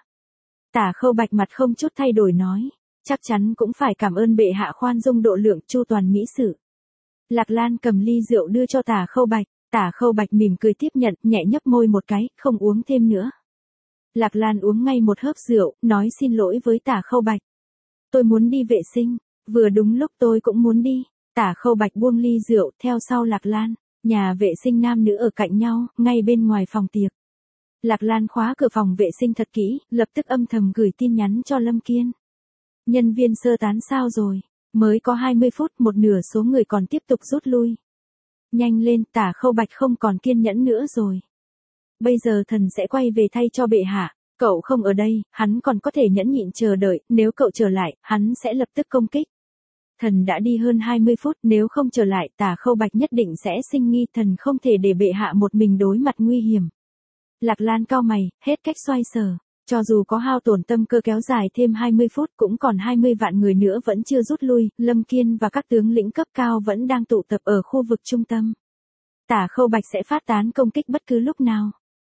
Tả Khâu Bạch mặt không chút thay đổi nói, chắc chắn cũng phải cảm ơn bệ hạ khoan dung độ lượng, chu toàn mỹ sự. Lạc Lan cầm ly rượu đưa cho Tả Khâu Bạch mỉm cười tiếp nhận, nhẹ nhấp môi một cái, không uống thêm nữa. Lạc Lan uống ngay một hớp rượu, nói xin lỗi với Tả Khâu Bạch. Tôi muốn đi vệ sinh, vừa đúng lúc tôi cũng muốn đi. Tả Khâu Bạch buông ly rượu, theo sau Lạc Lan, nhà vệ sinh nam nữ ở cạnh nhau, ngay bên ngoài phòng tiệc. Lạc Lan khóa cửa phòng vệ sinh thật kỹ, lập tức âm thầm gửi tin nhắn cho Lâm Kiên. Nhân viên sơ tán sao rồi? Mới có 20 phút, một nửa số người còn tiếp tục rút lui. Nhanh lên, Tả Khâu Bạch không còn kiên nhẫn nữa rồi. Bây giờ thần sẽ quay về thay cho bệ hạ, cậu không ở đây, hắn còn có thể nhẫn nhịn chờ đợi, nếu cậu trở lại, hắn sẽ lập tức công kích. Thần đã đi hơn 20 phút, nếu không trở lại, Tả Khâu Bạch nhất định sẽ sinh nghi, thần không thể để bệ hạ một mình đối mặt nguy hiểm. Lạc Lan cau mày, hết cách xoay sở, cho dù có hao tổn tâm cơ kéo dài thêm 20 phút cũng còn 20 vạn người nữa vẫn chưa rút lui, Lâm Kiên và các tướng lĩnh cấp cao vẫn đang tụ tập ở khu vực trung tâm. Tả Khâu Bạch sẽ phát tán công kích bất cứ lúc nào.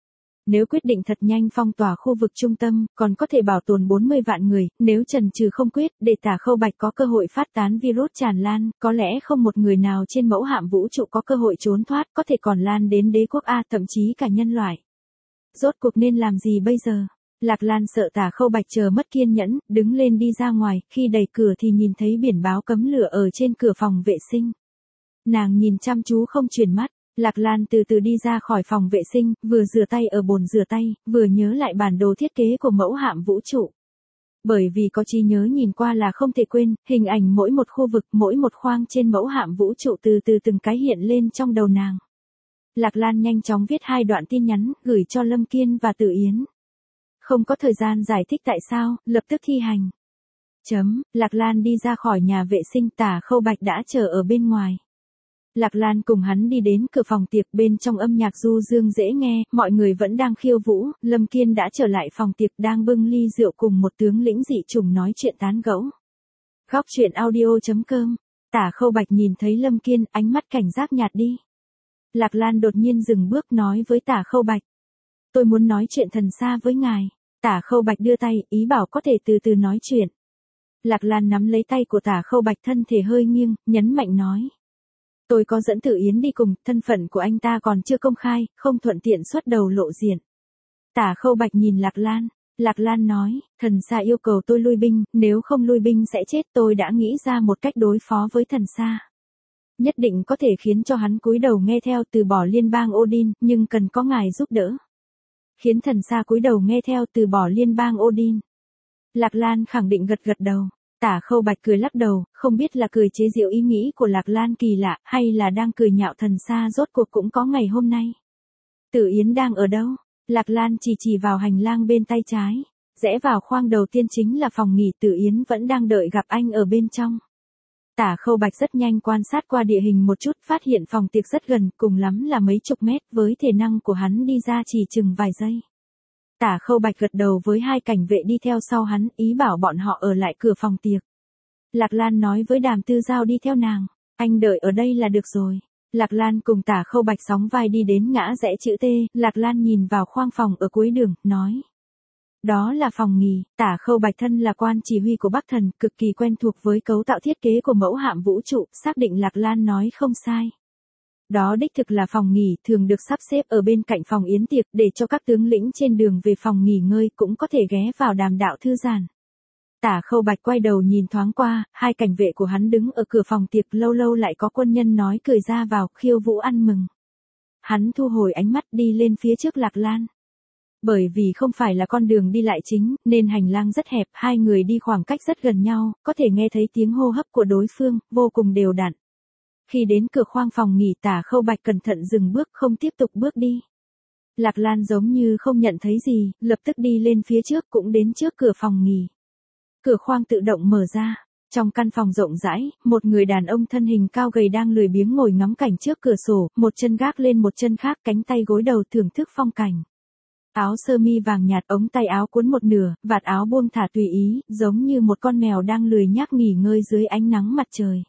Nếu quyết định thật nhanh phong tỏa khu vực trung tâm, còn có thể bảo tồn 40 vạn người, nếu chần chừ không quyết, để Tả Khâu Bạch có cơ hội phát tán virus tràn lan, có lẽ không một người nào trên mẫu hạm vũ trụ có cơ hội trốn thoát, có thể còn lan đến đế quốc A, thậm chí cả nhân loại. Rốt cuộc nên làm gì bây giờ? Lạc Lan sợ Tả Khâu Bạch chờ mất kiên nhẫn, đứng lên đi ra ngoài, khi đẩy cửa thì nhìn thấy biển báo cấm lửa ở trên cửa phòng vệ sinh. Nàng nhìn chăm chú không chuyển mắt. Lạc Lan từ từ đi ra khỏi phòng vệ sinh, vừa rửa tay ở bồn rửa tay, vừa nhớ lại bản đồ thiết kế của mẫu hạm vũ trụ. Bởi vì có trí nhớ nhìn qua là không thể quên, hình ảnh mỗi một khu vực, mỗi một khoang trên mẫu hạm vũ trụ từ từ từng cái hiện lên trong đầu nàng. Lạc Lan nhanh chóng viết 2 đoạn tin nhắn, gửi cho Lâm Kiên và Tử Yến. Không có thời gian giải thích tại sao, lập tức thi hành. Lạc Lan đi ra khỏi nhà vệ sinh, Tả Khâu Bạch đã chờ ở bên ngoài. Lạc Lan cùng hắn đi đến cửa phòng tiệc, bên trong âm nhạc du dương dễ nghe, mọi người vẫn đang khiêu vũ, Lâm Kiên đã trở lại phòng tiệc đang bưng ly rượu cùng một tướng lĩnh dị chủng nói chuyện tán gẫu. Góc truyện audio.com. Tả Khâu Bạch nhìn thấy Lâm Kiên, ánh mắt cảnh giác nhạt đi. Lạc Lan đột nhiên dừng bước nói với Tả Khâu Bạch. Tôi muốn nói chuyện thần xa với ngài. Tả Khâu Bạch đưa tay, ý bảo có thể từ từ nói chuyện. Lạc Lan nắm lấy tay của Tả Khâu Bạch, thân thể hơi nghiêng, nhấn mạnh nói. Tôi có dẫn Tử Yến đi cùng, thân phận của anh ta còn chưa công khai, không thuận tiện xuất đầu lộ diện. Tả Khâu Bạch nhìn Lạc Lan. Lạc Lan nói, thần xa yêu cầu tôi lui binh, nếu không lui binh sẽ chết, tôi đã nghĩ ra một cách đối phó với thần xa. Nhất định có thể khiến cho hắn cúi đầu nghe theo, từ bỏ liên bang Odin, nhưng cần có ngài giúp đỡ. Khiến thần xa cúi đầu nghe theo, từ bỏ liên bang Odin. Lạc Lan khẳng định gật gật đầu. Tả Khâu Bạch cười lắc đầu, không biết là cười chế giễu ý nghĩ của Lạc Lan kỳ lạ, hay là đang cười nhạo thần xa rốt cuộc cũng có ngày hôm nay. Tử Yến đang ở đâu? Lạc Lan chỉ vào hành lang bên tay trái. Rẽ vào khoang đầu tiên chính là phòng nghỉ, Tử Yến vẫn đang đợi gặp anh ở bên trong. Tả Khâu Bạch rất nhanh quan sát qua địa hình một chút, phát hiện phòng tiệc rất gần, cùng lắm là mấy chục mét, với thể năng của hắn đi ra chỉ chừng vài giây. Tả Khâu Bạch gật đầu với 2 cảnh vệ đi theo sau hắn, ý bảo bọn họ ở lại cửa phòng tiệc. Lạc Lan nói với Đàm Tư Giao đi theo nàng, anh đợi ở đây là được rồi. Lạc Lan cùng Tả Khâu Bạch sóng vai đi đến ngã rẽ chữ T, Lạc Lan nhìn vào khoang phòng ở cuối đường, nói. Đó là phòng nghỉ. Tả Khâu Bạch thân là quan chỉ huy của Bắc Thần, cực kỳ quen thuộc với cấu tạo thiết kế của mẫu hạm vũ trụ, xác định Lạc Lan nói không sai. Đó đích thực là phòng nghỉ, thường được sắp xếp ở bên cạnh phòng yến tiệc, để cho các tướng lĩnh trên đường về phòng nghỉ ngơi cũng có thể ghé vào đàm đạo thư giãn. Tả Khâu Bạch quay đầu nhìn thoáng qua, 2 cảnh vệ của hắn đứng ở cửa phòng tiệc, lâu lâu lại có quân nhân nói cười ra vào, khiêu vũ ăn mừng. Hắn thu hồi ánh mắt đi lên phía trước Lạc Lan. Bởi vì không phải là con đường đi lại chính, nên hành lang rất hẹp, 2 người đi khoảng cách rất gần nhau, có thể nghe thấy tiếng hô hấp của đối phương, vô cùng đều đặn. Khi đến cửa khoang phòng nghỉ, Tả Khâu Bạch cẩn thận dừng bước, không tiếp tục bước đi. Lạc Lan giống như không nhận thấy gì, lập tức đi lên phía trước, cũng đến trước cửa phòng nghỉ. Cửa khoang tự động mở ra. Trong căn phòng rộng rãi, một người đàn ông thân hình cao gầy đang lười biếng ngồi ngắm cảnh trước cửa sổ, một chân gác lên một chân khác, cánh tay gối đầu thưởng thức phong cảnh. Áo sơ mi vàng nhạt, ống tay áo cuốn một nửa, vạt áo buông thả tùy ý, giống như một con mèo đang lười nhác nghỉ ngơi dưới ánh nắng mặt trời.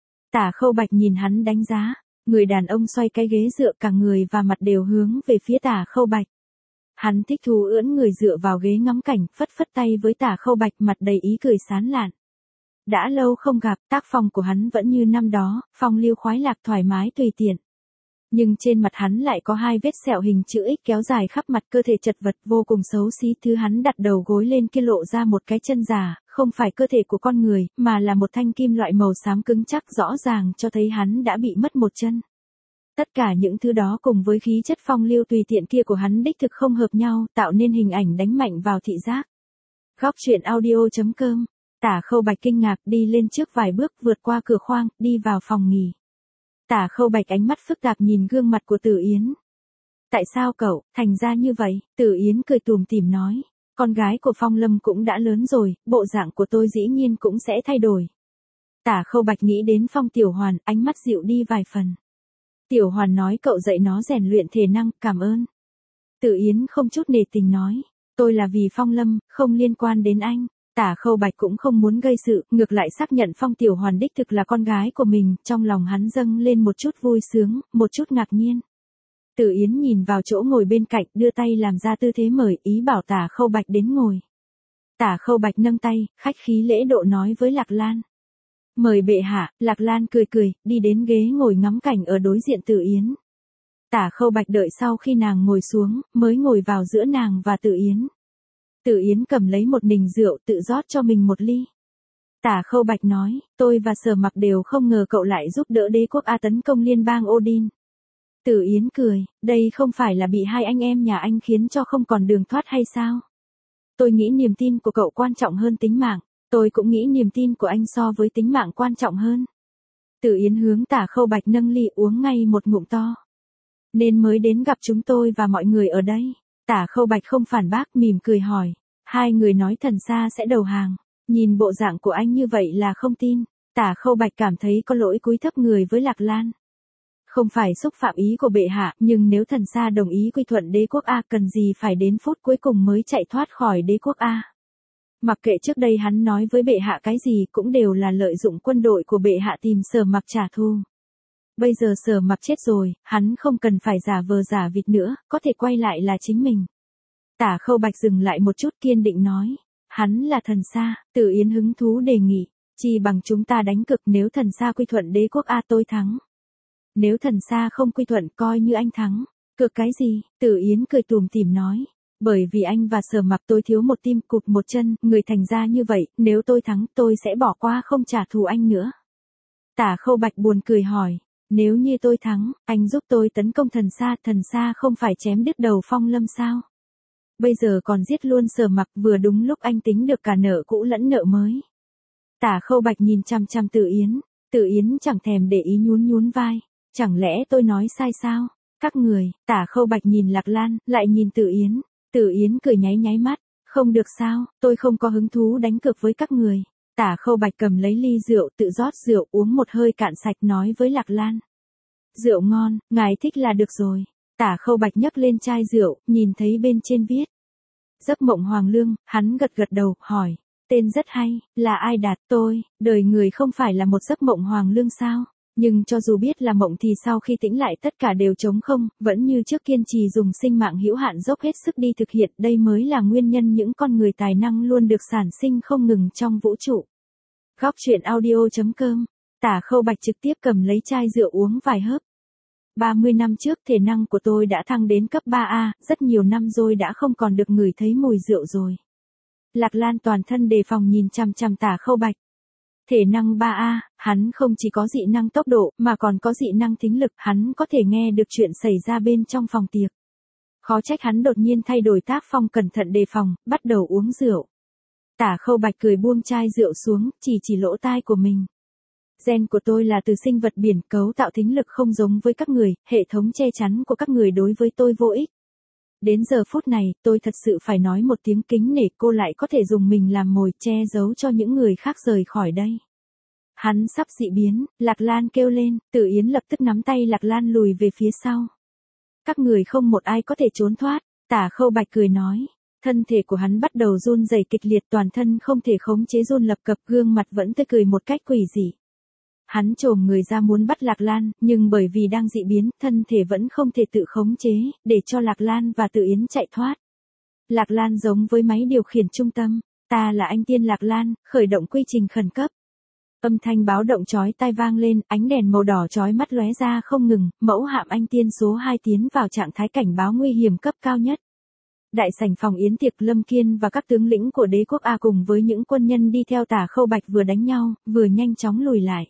Tả Khâu Bạch nhìn hắn đánh giá, người đàn ông xoay cái ghế dựa, cả người và mặt đều hướng về phía Tả Khâu Bạch. Hắn thích thú ưỡn người dựa vào ghế ngắm cảnh, phất phất tay với Tả Khâu Bạch, mặt đầy ý cười sán lạn. Đã lâu không gặp, tác phong của hắn vẫn như năm đó, phong lưu khoái lạc thoải mái tùy tiện. Nhưng trên mặt hắn lại có 2 vết sẹo hình chữ X kéo dài khắp mặt, cơ thể chật vật vô cùng xấu xí, thứ hắn đặt đầu gối lên kia lộ ra một cái chân giả, không phải cơ thể của con người, mà là một thanh kim loại màu xám cứng chắc, rõ ràng cho thấy hắn đã bị mất một chân. Tất cả những thứ đó cùng với khí chất phong lưu tùy tiện kia của hắn đích thực không hợp nhau, tạo nên hình ảnh đánh mạnh vào thị giác. Góc truyện audio.com. Tả Khâu Bạch kinh ngạc đi lên trước vài bước, vượt qua cửa khoang, đi vào phòng nghỉ. Tả Khâu Bạch ánh mắt phức tạp nhìn gương mặt của Tử Yến. Tại sao cậu, thành ra như vậy? Tử Yến cười tủm tỉm nói. Con gái của Phong Lâm cũng đã lớn rồi, bộ dạng của tôi dĩ nhiên cũng sẽ thay đổi. Tả Khâu Bạch nghĩ đến Phong Tiểu Hoàn, ánh mắt dịu đi vài phần. Tiểu Hoàn nói cậu dạy nó rèn luyện thể năng, cảm ơn. Tử Yến không chút nể tình nói. Tôi là vì Phong Lâm, không liên quan đến anh. Tả Khâu Bạch cũng không muốn gây sự, ngược lại xác nhận Phong Tiểu Hoàn đích thực là con gái của mình, trong lòng hắn dâng lên một chút vui sướng, một chút ngạc nhiên. Tử Yến nhìn vào chỗ ngồi bên cạnh, đưa tay làm ra tư thế mời, ý bảo Tả Khâu Bạch đến ngồi. Tả Khâu Bạch nâng tay, khách khí lễ độ nói với Lạc Lan. Mời bệ hạ. Lạc Lan cười cười, đi đến ghế ngồi ngắm cảnh ở đối diện Tử Yến. Tả Khâu Bạch đợi sau khi nàng ngồi xuống, mới ngồi vào giữa nàng và Tử Yến. Tử Yến cầm lấy một nình rượu, tự rót cho mình một ly. Tả Khâu Bạch nói, tôi và Sở Mặc đều không ngờ cậu lại giúp đỡ đế quốc A tấn công liên bang Odin. Tử Yến cười, đây không phải là bị hai anh em nhà anh khiến cho không còn đường thoát hay sao? Tôi nghĩ niềm tin của cậu quan trọng hơn tính mạng, tôi cũng nghĩ niềm tin của anh so với tính mạng quan trọng hơn. Tử Yến hướng Tả Khâu Bạch nâng ly uống ngay một ngụm to. Nên mới đến gặp chúng tôi và mọi người ở đây. Tả Khâu Bạch không phản bác, mỉm cười hỏi, hai người nói thần xa sẽ đầu hàng. Nhìn bộ dạng của anh như vậy là không tin. Tả Khâu Bạch cảm thấy có lỗi cúi thấp người với Lạc Lan. Không phải xúc phạm ý của bệ hạ, nhưng nếu thần xa đồng ý quy thuận đế quốc A, cần gì phải đến phút cuối cùng mới chạy thoát khỏi đế quốc A. Mặc kệ trước đây hắn nói với bệ hạ cái gì cũng đều là lợi dụng quân đội của bệ hạ tìm Sở Mặc trả thù. Bây giờ Sở Mặc chết rồi, hắn không cần phải giả vờ giả vịt nữa, có thể quay lại là chính mình. Tả Khâu Bạch dừng lại một chút, kiên định nói, hắn là thần xa. Tử Yến hứng thú đề nghị, chi bằng chúng ta đánh cược, nếu thần xa quy thuận đế quốc A tôi thắng. Nếu thần xa không quy thuận coi như anh thắng. Cược cái gì? Tử Yến cười tủm tỉm nói. Bởi vì anh và Sở Mặc tôi thiếu một tim cụt một chân, người thành ra như vậy, nếu tôi thắng tôi sẽ bỏ qua không trả thù anh nữa. Tả Khâu Bạch buồn cười hỏi, nếu như tôi thắng, anh giúp tôi tấn công thần xa không phải chém đứt đầu Phong Lâm sao? Bây giờ còn giết luôn Sở Mặc, vừa đúng lúc anh tính được cả nợ cũ lẫn nợ mới. Tả Khâu Bạch nhìn chăm chăm Tử Yến chẳng thèm để ý, nhún vai. Chẳng lẽ tôi nói sai sao? Các người. Tả Khâu Bạch nhìn Lạc Lan, lại nhìn Tử Yến cười nháy mắt. Không được sao, tôi không có hứng thú đánh cược với các người. Tả Khâu Bạch cầm lấy ly rượu, tự rót rượu uống một hơi cạn sạch, nói với Lạc Lan. Rượu ngon, ngài thích là được rồi. Tả Khâu Bạch nhấc lên chai rượu, nhìn thấy bên trên viết Giấc mộng Hoàng Lương, hắn gật đầu, hỏi. Tên rất hay, là ai đặt? Tôi, đời người không phải là một giấc mộng Hoàng Lương sao? Nhưng cho dù biết là mộng thì sau khi tĩnh lại tất cả đều trống không, vẫn như trước kiên trì dùng sinh mạng hữu hạn dốc hết sức đi thực hiện, đây mới là nguyên nhân những con người tài năng luôn được sản sinh không ngừng trong vũ trụ. Góc truyện audio.com. Tả Khâu Bạch trực tiếp cầm lấy chai rượu uống vài hớp. 30 năm trước thể năng của tôi đã thăng đến cấp 3A, rất nhiều năm rồi đã không còn được ngửi thấy mùi rượu rồi. Lạc Lan toàn thân đề phòng nhìn chằm chằm Tả Khâu Bạch. Thể năng 3A, hắn không chỉ có dị năng tốc độ, mà còn có dị năng thính lực, hắn có thể nghe được chuyện xảy ra bên trong phòng tiệc. Khó trách hắn đột nhiên thay đổi tác phong, cẩn thận đề phòng, bắt đầu uống rượu. Tả Khâu Bạch cười buông chai rượu xuống, chỉ lỗ tai của mình. Gen của tôi là từ sinh vật biển, cấu tạo thính lực không giống với các người, hệ thống che chắn của các người đối với tôi vô ích. Đến giờ phút này, tôi thật sự phải nói một tiếng kính nể, cô lại có thể dùng mình làm mồi che giấu cho những người khác rời khỏi đây. Hắn sắp dị biến, Lạc Lan kêu lên, Tử Yến lập tức nắm tay Lạc Lan lùi về phía sau. Các người không một ai có thể trốn thoát, Tả Khâu Bạch cười nói. Thân thể của hắn bắt đầu run rẩy kịch liệt, toàn thân không thể khống chế run lập cập, gương mặt vẫn tươi cười một cách quỷ dị. Hắn chồm người ra muốn bắt Lạc Lan, nhưng bởi vì đang dị biến, thân thể vẫn không thể tự khống chế, để cho Lạc Lan và Tử Yến chạy thoát. Lạc Lan giống với máy điều khiển trung tâm, ta là anh tiên Lạc Lan, khởi động quy trình khẩn cấp. Âm thanh báo động chói tai vang lên, ánh đèn màu đỏ chói mắt lóe ra không ngừng, mẫu hạm anh tiên số 2 tiến vào trạng thái cảnh báo nguy hiểm cấp cao nhất. Đại sảnh phòng yến tiệc, Lâm Kiên và các tướng lĩnh của đế quốc A cùng với những quân nhân đi theo Tả Khâu Bạch vừa đánh nhau, vừa nhanh chóng lùi lại.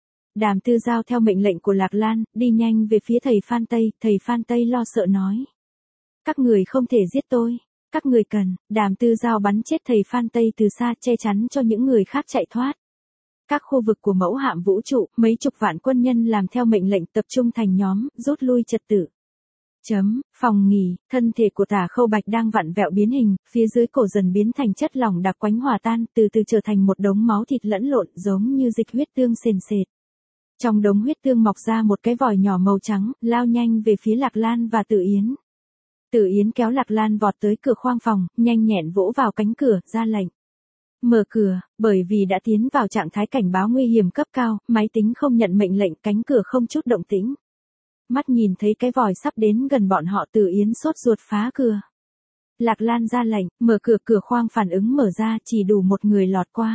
Đàm Tư Giao theo mệnh lệnh của Lạc Lan, đi nhanh về phía thầy Phan Tây lo sợ nói. Các người không thể giết tôi, các người cần. Đàm Tư Giao bắn chết thầy Phan Tây từ xa, che chắn cho những người khác chạy thoát. Các khu vực của mẫu hạm vũ trụ, mấy chục vạn quân nhân làm theo mệnh lệnh, tập trung thành nhóm, rút lui trật tự. Phòng nghỉ, thân thể của Tả Khâu Bạch đang vặn vẹo biến hình, phía dưới cổ dần biến thành chất lỏng đặc quánh hòa tan, từ từ trở thành một đống máu thịt lẫn lộn, giống như dịch huyết tương sền sệt. Trong đống huyết tương mọc ra một cái vòi nhỏ màu trắng, lao nhanh về phía Lạc Lan và Tử Yến. Tử Yến kéo Lạc Lan vọt tới cửa khoang phòng, nhanh nhẹn vỗ vào cánh cửa, ra lệnh. Mở cửa, bởi vì đã tiến vào trạng thái cảnh báo nguy hiểm cấp cao, máy tính không nhận mệnh lệnh, cánh cửa không chút động tĩnh. mắt nhìn thấy cái vòi sắp đến gần bọn họ, Tử Yến sốt ruột phá cửa. Lạc Lan ra lệnh, mở cửa, cửa khoang phản ứng mở ra, chỉ đủ một người lọt qua.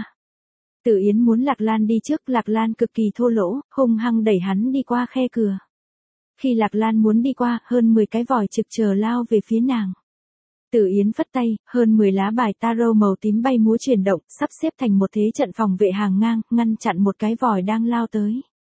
Tử Yến muốn Lạc Lan đi trước, Lạc Lan cực kỳ thô lỗ, hung hăng đẩy hắn đi qua khe cửa. Khi Lạc Lan muốn đi qua, hơn 10 cái vòi trực chờ lao về phía nàng. Tử Yến phất tay, hơn 10 lá bài tarot màu tím bay múa chuyển động, sắp xếp thành một thế trận phòng vệ hàng ngang, ngăn chặn một cái vòi đang lao tới.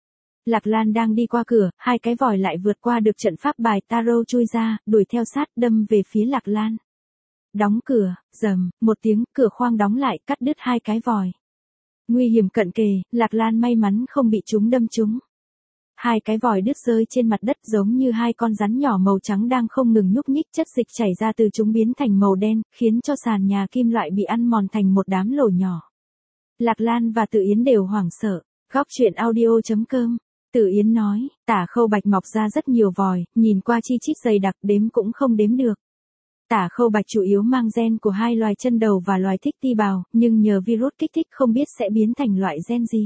Lạc Lan đang đi qua cửa, hai cái vòi lại vượt qua được trận pháp bài tarot chui ra, đuổi theo sát đâm về phía Lạc Lan. Đóng cửa, rầm, một tiếng, cửa khoang đóng lại, cắt đứt hai cái vòi. Nguy hiểm cận kề, Lạc Lan may mắn không bị chúng đâm trúng. Hai cái vòi đứt rơi trên mặt đất giống như hai con rắn nhỏ màu trắng đang không ngừng nhúc nhích, chất dịch chảy ra từ chúng biến thành màu đen, khiến cho sàn nhà kim loại bị ăn mòn thành một đám lỗ nhỏ. Lạc Lan và Tử Yến đều hoảng sợ. Góc truyện audio.com. Tử Yến nói, Tả Khâu Bạch mọc ra rất nhiều vòi, nhìn qua chi chít dày đặc, đếm cũng không đếm được. Tả Khâu Bạch chủ yếu mang gen của hai loài chân đầu và loài thích ti bào, nhưng nhờ virus kích thích không biết sẽ biến thành loại gen gì.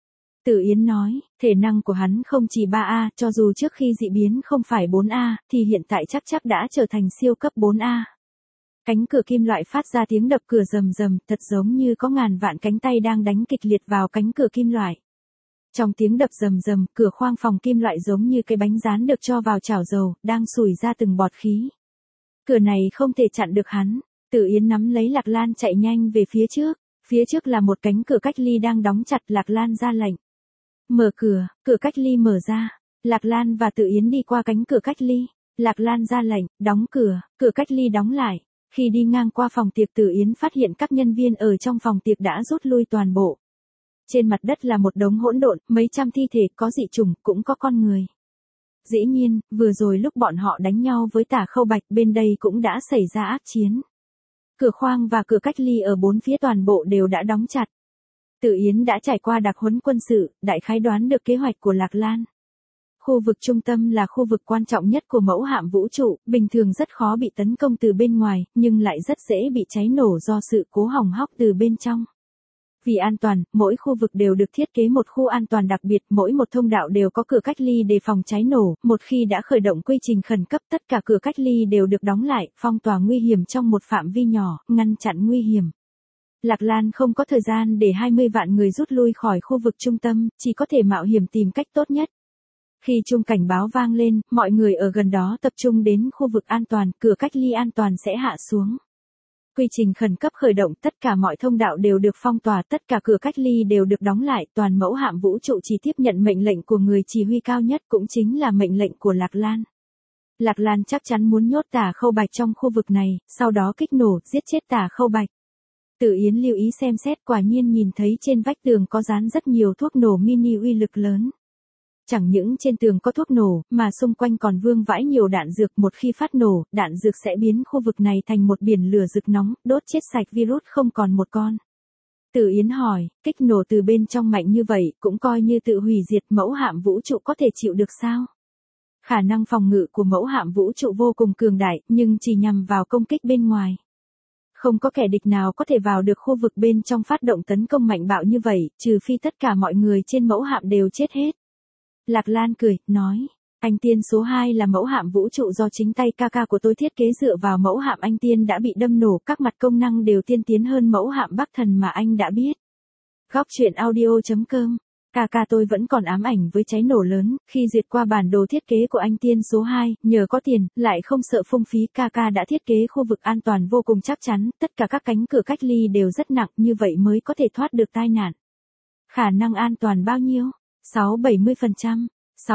Tử Yến nói, thể năng của hắn không chỉ 3A, cho dù trước khi dị biến không phải 4A, thì hiện tại chắc đã trở thành siêu cấp 4A. Cánh cửa kim loại phát ra tiếng đập cửa rầm rầm, thật giống như có ngàn vạn cánh tay đang đánh kịch liệt vào cánh cửa kim loại. Trong tiếng đập rầm rầm, cửa khoang phòng kim loại giống như cái bánh rán được cho vào chảo dầu, đang sủi ra từng bọt khí. Cửa này không thể chặn được hắn. Tử Yến nắm lấy Lạc Lan chạy nhanh về phía trước. Phía trước là một cánh cửa cách ly đang đóng chặt, Lạc Lan ra lệnh. Mở cửa, cửa cách ly mở ra. Lạc Lan và Tử Yến đi qua cánh cửa cách ly. Lạc Lan ra lệnh, đóng cửa, cửa cách ly đóng lại. Khi đi ngang qua phòng tiệc, Tử Yến phát hiện các nhân viên ở trong phòng tiệc đã rút lui toàn bộ. Trên mặt đất là một đống hỗn độn, mấy trăm thi thể, có dị chủng, cũng có con người. Dĩ nhiên, vừa rồi lúc bọn họ đánh nhau với Tả Khâu Bạch, bên đây cũng đã xảy ra ác chiến. Cửa khoang và cửa cách ly ở bốn phía toàn bộ đều đã đóng chặt. Tử Yến đã trải qua đặc huấn quân sự, đại khái đoán được kế hoạch của Lạc Lan. Khu vực trung tâm là khu vực quan trọng nhất của mẫu hạm vũ trụ, bình thường rất khó bị tấn công từ bên ngoài, nhưng lại rất dễ bị cháy nổ do sự cố hỏng hóc từ bên trong. Vì an toàn, mỗi khu vực đều được thiết kế một khu an toàn đặc biệt, mỗi một thông đạo đều có cửa cách ly để phòng cháy nổ, một khi đã khởi động quy trình khẩn cấp tất cả cửa cách ly đều được đóng lại, phong tỏa nguy hiểm trong một phạm vi nhỏ, ngăn chặn nguy hiểm. Lạc Lan không có thời gian để 20 vạn người rút lui khỏi khu vực trung tâm, chỉ có thể mạo hiểm tìm cách tốt nhất. Khi chuông cảnh báo vang lên, mọi người ở gần đó tập trung đến khu vực an toàn, cửa cách ly an toàn sẽ hạ xuống. Quy trình khẩn cấp khởi động, tất cả mọi thông đạo đều được phong tỏa, tất cả cửa cách ly đều được đóng lại, toàn mẫu hạm vũ trụ chỉ tiếp nhận mệnh lệnh của người chỉ huy cao nhất, cũng chính là mệnh lệnh của Lạc Lan. Lạc Lan chắc chắn muốn nhốt Tả Khâu Bạch trong khu vực này, sau đó kích nổ, giết chết Tả Khâu Bạch. Tử Yến lưu ý xem xét, quả nhiên nhìn thấy trên vách tường có dán rất nhiều thuốc nổ mini uy lực lớn. Chẳng những trên tường có thuốc nổ, mà xung quanh còn vương vãi nhiều đạn dược, một khi phát nổ, đạn dược sẽ biến khu vực này thành một biển lửa rực nóng, đốt chết sạch virus không còn một con. Tử Yến hỏi, kích nổ từ bên trong mạnh như vậy, cũng coi như tự hủy diệt, mẫu hạm vũ trụ có thể chịu được sao? Khả năng phòng ngự của mẫu hạm vũ trụ vô cùng cường đại, nhưng chỉ nhằm vào công kích bên ngoài. Không có kẻ địch nào có thể vào được khu vực bên trong phát động tấn công mạnh bạo như vậy, trừ phi tất cả mọi người trên mẫu hạm đều chết hết. Lạc Lan cười, nói, anh Tiên số 2 là mẫu hạm vũ trụ do chính tay ca ca của tôi thiết kế, dựa vào mẫu hạm anh Tiên đã bị đâm nổ, các mặt công năng đều tiên tiến hơn mẫu hạm Bắc Thần mà anh đã biết. Góc truyện audio.com. Ca ca tôi vẫn còn ám ảnh với cháy nổ lớn, khi duyệt qua bản đồ thiết kế của anh Tiên số 2, nhờ có tiền, lại không sợ phung phí, ca ca đã thiết kế khu vực an toàn vô cùng chắc chắn, tất cả các cánh cửa cách ly đều rất nặng, như vậy mới có thể thoát được tai nạn. Khả năng an toàn bao nhiêu? 6-70%,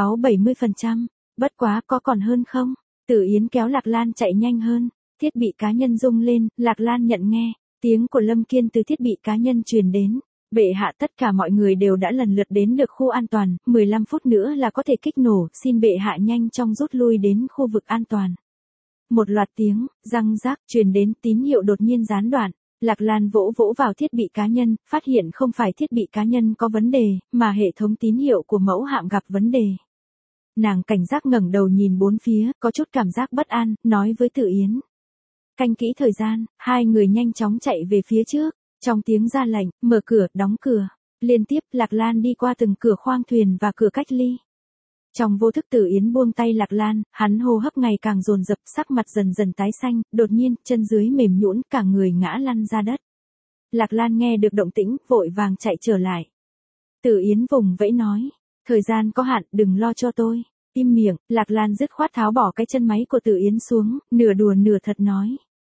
6-70%, bất quá có còn hơn không? Tử Yến kéo Lạc Lan chạy nhanh hơn, thiết bị cá nhân rung lên, Lạc Lan nhận nghe, tiếng của Lâm Kiên từ thiết bị cá nhân truyền đến. Bệ hạ, tất cả mọi người đều đã lần lượt đến được khu an toàn, 15 phút nữa là có thể kích nổ, xin bệ hạ nhanh chóng rút lui đến khu vực an toàn. Một loạt tiếng, răng rác truyền đến, tín hiệu đột nhiên gián đoạn. Lạc Lan vỗ vào thiết bị cá nhân, phát hiện không phải thiết bị cá nhân có vấn đề, mà hệ thống tín hiệu của mẫu hạm gặp vấn đề. Nàng cảnh giác ngẩng đầu nhìn bốn phía, có chút cảm giác bất an, nói với Tử Yến. Canh kỹ thời gian, hai người nhanh chóng chạy về phía trước, trong tiếng ra lệnh, mở cửa, đóng cửa. Liên tiếp, Lạc Lan đi qua từng cửa khoang thuyền và cửa cách ly. Trong vô thức Tử Yến buông tay Lạc Lan, hắn hô hấp ngày càng dồn dập, sắc mặt dần dần tái xanh, đột nhiên, chân dưới mềm nhũn, cả người ngã lăn ra đất. Lạc Lan nghe được động tĩnh, vội vàng chạy trở lại. Tử Yến vùng vẫy nói, thời gian có hạn, đừng lo cho tôi. Im miệng, Lạc Lan dứt khoát tháo bỏ cái chân máy của Tử Yến xuống, nửa đùa nửa thật nói.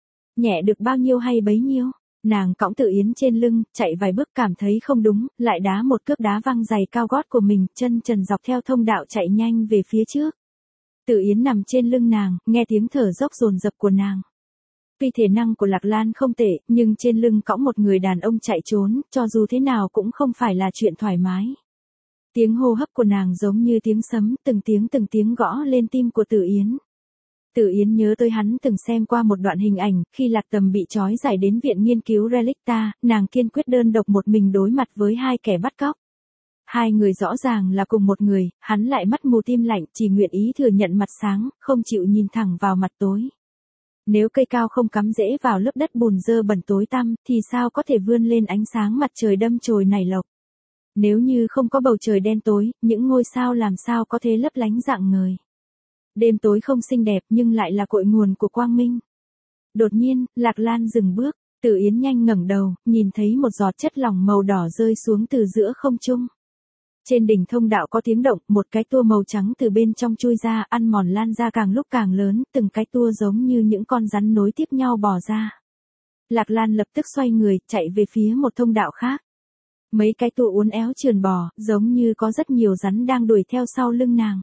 Nhẹ được bao nhiêu hay bấy nhiêu? Nàng cõng Tử Yến trên lưng, chạy vài bước cảm thấy không đúng, lại đá một cước đá văng giày cao gót của mình, chân trần dọc theo thông đạo chạy nhanh về phía trước. Tử Yến nằm trên lưng nàng, nghe tiếng thở dốc dồn dập của nàng. Tuy thể năng của Lạc Lan không tệ, nhưng trên lưng cõng một người đàn ông chạy trốn, cho dù thế nào cũng không phải là chuyện thoải mái. Tiếng hô hấp của nàng giống như tiếng sấm, từng tiếng gõ lên tim của Tử Yến. Tử Yến nhớ tới hắn từng xem qua một đoạn hình ảnh, khi Lạc Tầm bị trói giải đến viện nghiên cứu Relicta, nàng kiên quyết đơn độc một mình đối mặt với hai kẻ bắt cóc. Hai người rõ ràng là cùng một người, hắn lại mắt mù tim lạnh, chỉ nguyện ý thừa nhận mặt sáng, không chịu nhìn thẳng vào mặt tối. Nếu cây cao không cắm rễ vào lớp đất bùn dơ bẩn tối tăm, thì sao có thể vươn lên ánh sáng mặt trời đâm chồi nảy lộc. Nếu như không có bầu trời đen tối, những ngôi sao làm sao có thể lấp lánh rạng ngời. Đêm tối không xinh đẹp nhưng lại là cội nguồn của quang minh. Đột nhiên, Lạc Lan dừng bước, Tử Yến nhanh ngẩng đầu, nhìn thấy một giọt chất lỏng màu đỏ rơi xuống từ giữa không trung. Trên đỉnh thông đạo có tiếng động, một cái tua màu trắng từ bên trong chui ra, ăn mòn lan ra càng lúc càng lớn, từng cái tua giống như những con rắn nối tiếp nhau bò ra. Lạc Lan lập tức xoay người, chạy về phía một thông đạo khác. Mấy cái tua uốn éo trườn bò, giống như có rất nhiều rắn đang đuổi theo sau lưng nàng.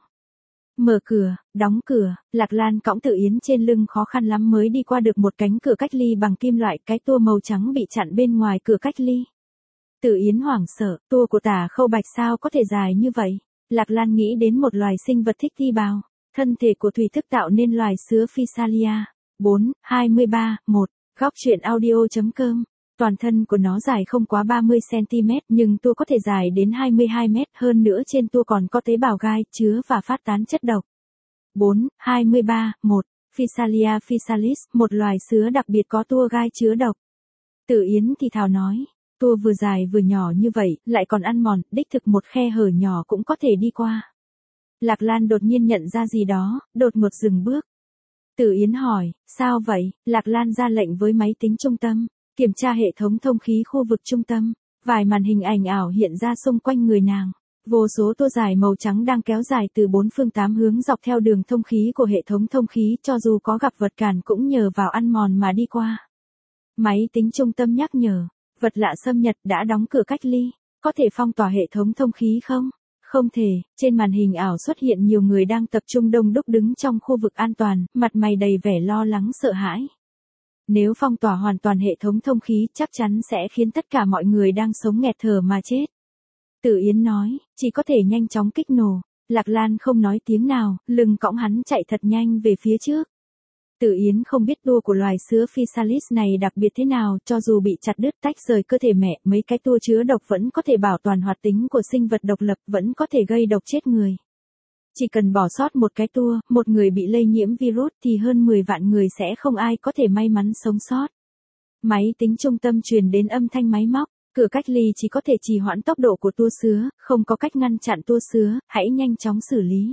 Mở cửa, đóng cửa, Lạc Lan cõng Tử Yến trên lưng khó khăn lắm mới đi qua được một cánh cửa cách ly bằng kim loại, cái tua màu trắng bị chặn bên ngoài cửa cách ly. Tử Yến hoảng sợ, tua của Tả Khâu Bạch sao có thể dài như vậy? Lạc Lan nghĩ đến một loài sinh vật thích thi bào, thân thể của thủy thức tạo nên loài sứa Physalia. 1. Góc truyện audio.com. Toàn thân của nó dài không quá 30 cm nhưng tua có thể dài đến 22 mét, hơn nữa trên tua còn có tế bào gai, chứa và phát tán chất độc. 1. Physalia physalis, một loài sứa đặc biệt có tua gai chứa độc. Tử Yến thì thào nói, tua vừa dài vừa nhỏ như vậy, lại còn ăn mòn, đích thực một khe hở nhỏ cũng có thể đi qua. Lạc Lan đột nhiên nhận ra gì đó, đột ngột dừng bước. Tử Yến hỏi, sao vậy? Lạc Lan ra lệnh với máy tính trung tâm. Kiểm tra hệ thống thông khí khu vực trung tâm, vài màn hình ảnh ảo hiện ra xung quanh người nàng. Vô số tua dài màu trắng đang kéo dài từ 4 phương 8 hướng dọc theo đường thông khí của hệ thống thông khí, cho dù có gặp vật cản cũng nhờ vào ăn mòn mà đi qua. Máy tính trung tâm nhắc nhở, vật lạ xâm nhập đã đóng cửa cách ly, có thể phong tỏa hệ thống thông khí không? Không thể. Trên màn hình ảo xuất hiện nhiều người đang tập trung đông đúc đứng trong khu vực an toàn, mặt mày đầy vẻ lo lắng sợ hãi. Nếu phong tỏa hoàn toàn hệ thống thông khí, chắc chắn sẽ khiến tất cả mọi người đang sống nghẹt thở mà chết. Tử Yến nói, chỉ có thể nhanh chóng kích nổ. Lạc Lan không nói tiếng nào, lưng cõng hắn chạy thật nhanh về phía trước. Tử Yến không biết tua của loài sứa Physalis này đặc biệt thế nào, cho dù bị chặt đứt tách rời cơ thể mẹ, mấy cái tua chứa độc vẫn có thể bảo toàn hoạt tính của sinh vật độc lập, vẫn có thể gây độc chết người. Chỉ cần bỏ sót một cái tua, một người bị lây nhiễm virus thì hơn 10 vạn người sẽ không ai có thể may mắn sống sót. Máy tính trung tâm truyền đến âm thanh máy móc, cửa cách ly chỉ có thể trì hoãn tốc độ của tua sứa, không có cách ngăn chặn tua sứa, hãy nhanh chóng xử lý.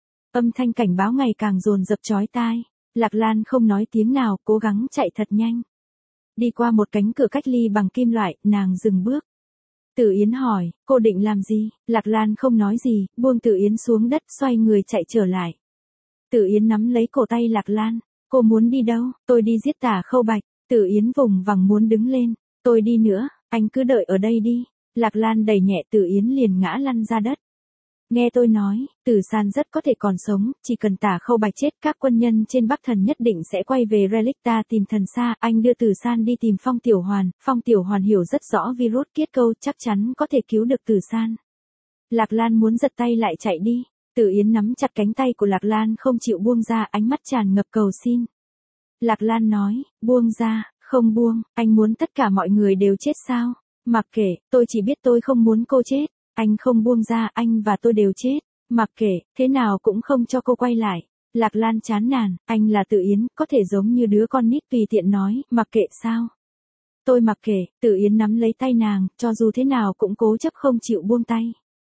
Âm thanh cảnh báo ngày càng dồn dập chói tai. Lạc Lan không nói tiếng nào, cố gắng chạy thật nhanh. Đi qua một cánh cửa cách ly bằng kim loại, nàng dừng bước. Tử Yến hỏi, cô định làm gì? Lạc Lan không nói gì, buông Tử Yến xuống đất, xoay người chạy trở lại. Tử Yến nắm lấy cổ tay Lạc Lan, cô muốn đi đâu? Tôi đi giết Tả Khâu Bạch. Tử Yến vùng vằng muốn đứng lên, tôi đi nữa, anh cứ đợi ở đây đi. Lạc Lan đẩy nhẹ Tử Yến liền ngã lăn ra đất. Nghe tôi nói, Tử San rất có thể còn sống, chỉ cần Tả Khâu Bạch chết, các quân nhân trên Bắc Thần nhất định sẽ quay về Relicta tìm thần xa, anh đưa Tử San đi tìm Phong Tiểu Hoàn hiểu rất rõ virus kết câu, chắc chắn có thể cứu được Tử San. Lạc Lan muốn giật tay lại chạy đi, Tử Yến nắm chặt cánh tay của Lạc Lan không chịu buông ra, ánh mắt tràn ngập cầu xin. Lạc Lan nói, buông ra, không buông, anh muốn tất cả mọi người đều chết sao? Mặc kệ, tôi chỉ biết tôi không muốn cô chết. Anh không buông ra, anh và tôi đều chết. Mặc kệ, thế nào cũng không cho cô quay lại. Lạc Lan chán nản, anh là Tử Yến, có thể giống như đứa con nít tùy tiện nói, mặc kệ sao? Tôi mặc kệ. Tử Yến nắm lấy tay nàng, cho dù thế nào cũng cố chấp không chịu buông tay.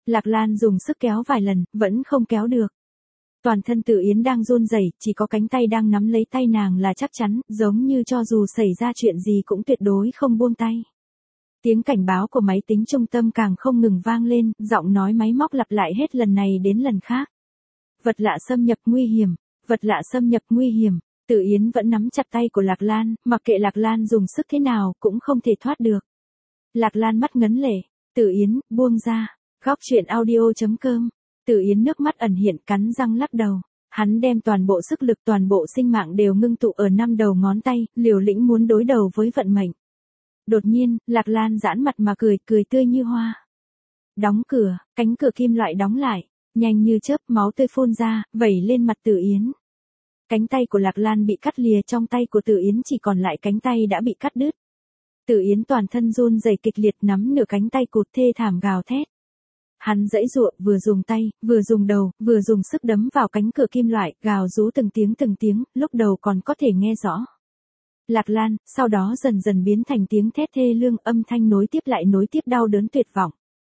Lạc Lan dùng sức kéo vài lần, vẫn không kéo được. Toàn thân Tử Yến đang run rẩy, chỉ có cánh tay đang nắm lấy tay nàng là chắc chắn, giống như cho dù xảy ra chuyện gì cũng tuyệt đối không buông tay. Tiếng cảnh báo của máy tính trung tâm càng không ngừng vang lên, giọng nói máy móc lặp lại hết lần này đến lần khác. Vật lạ xâm nhập nguy hiểm, vật lạ xâm nhập nguy hiểm. Tử Yến vẫn nắm chặt tay của Lạc Lan, mặc kệ Lạc Lan dùng sức thế nào cũng không thể thoát được. Lạc Lan mắt ngấn lệ, Tử Yến, buông ra. Góc truyện audio.com. Tử Yến nước mắt ẩn hiện, cắn răng lắc đầu. Hắn đem toàn bộ sức lực, toàn bộ sinh mạng đều ngưng tụ ở 5 đầu ngón tay, liều lĩnh muốn đối đầu với vận mệnh. Đột nhiên, Lạc Lan giãn mặt mà cười, cười tươi như hoa. Đóng cửa, cánh cửa kim loại đóng lại, nhanh như chớp, máu tươi phun ra, vẩy lên mặt Tử Yến. Cánh tay của Lạc Lan bị cắt lìa, trong tay của Tử Yến chỉ còn lại cánh tay đã bị cắt đứt. Tử Yến toàn thân run rẩy kịch liệt, nắm nửa cánh tay cụt, thê thảm gào thét. Hắn giãy giụa, vừa dùng tay, vừa dùng đầu, vừa dùng sức đấm vào cánh cửa kim loại, gào rú từng tiếng, lúc đầu còn có thể nghe rõ. Lạc Lan, sau đó dần dần biến thành tiếng thét thê lương, âm thanh nối tiếp đau đớn tuyệt vọng.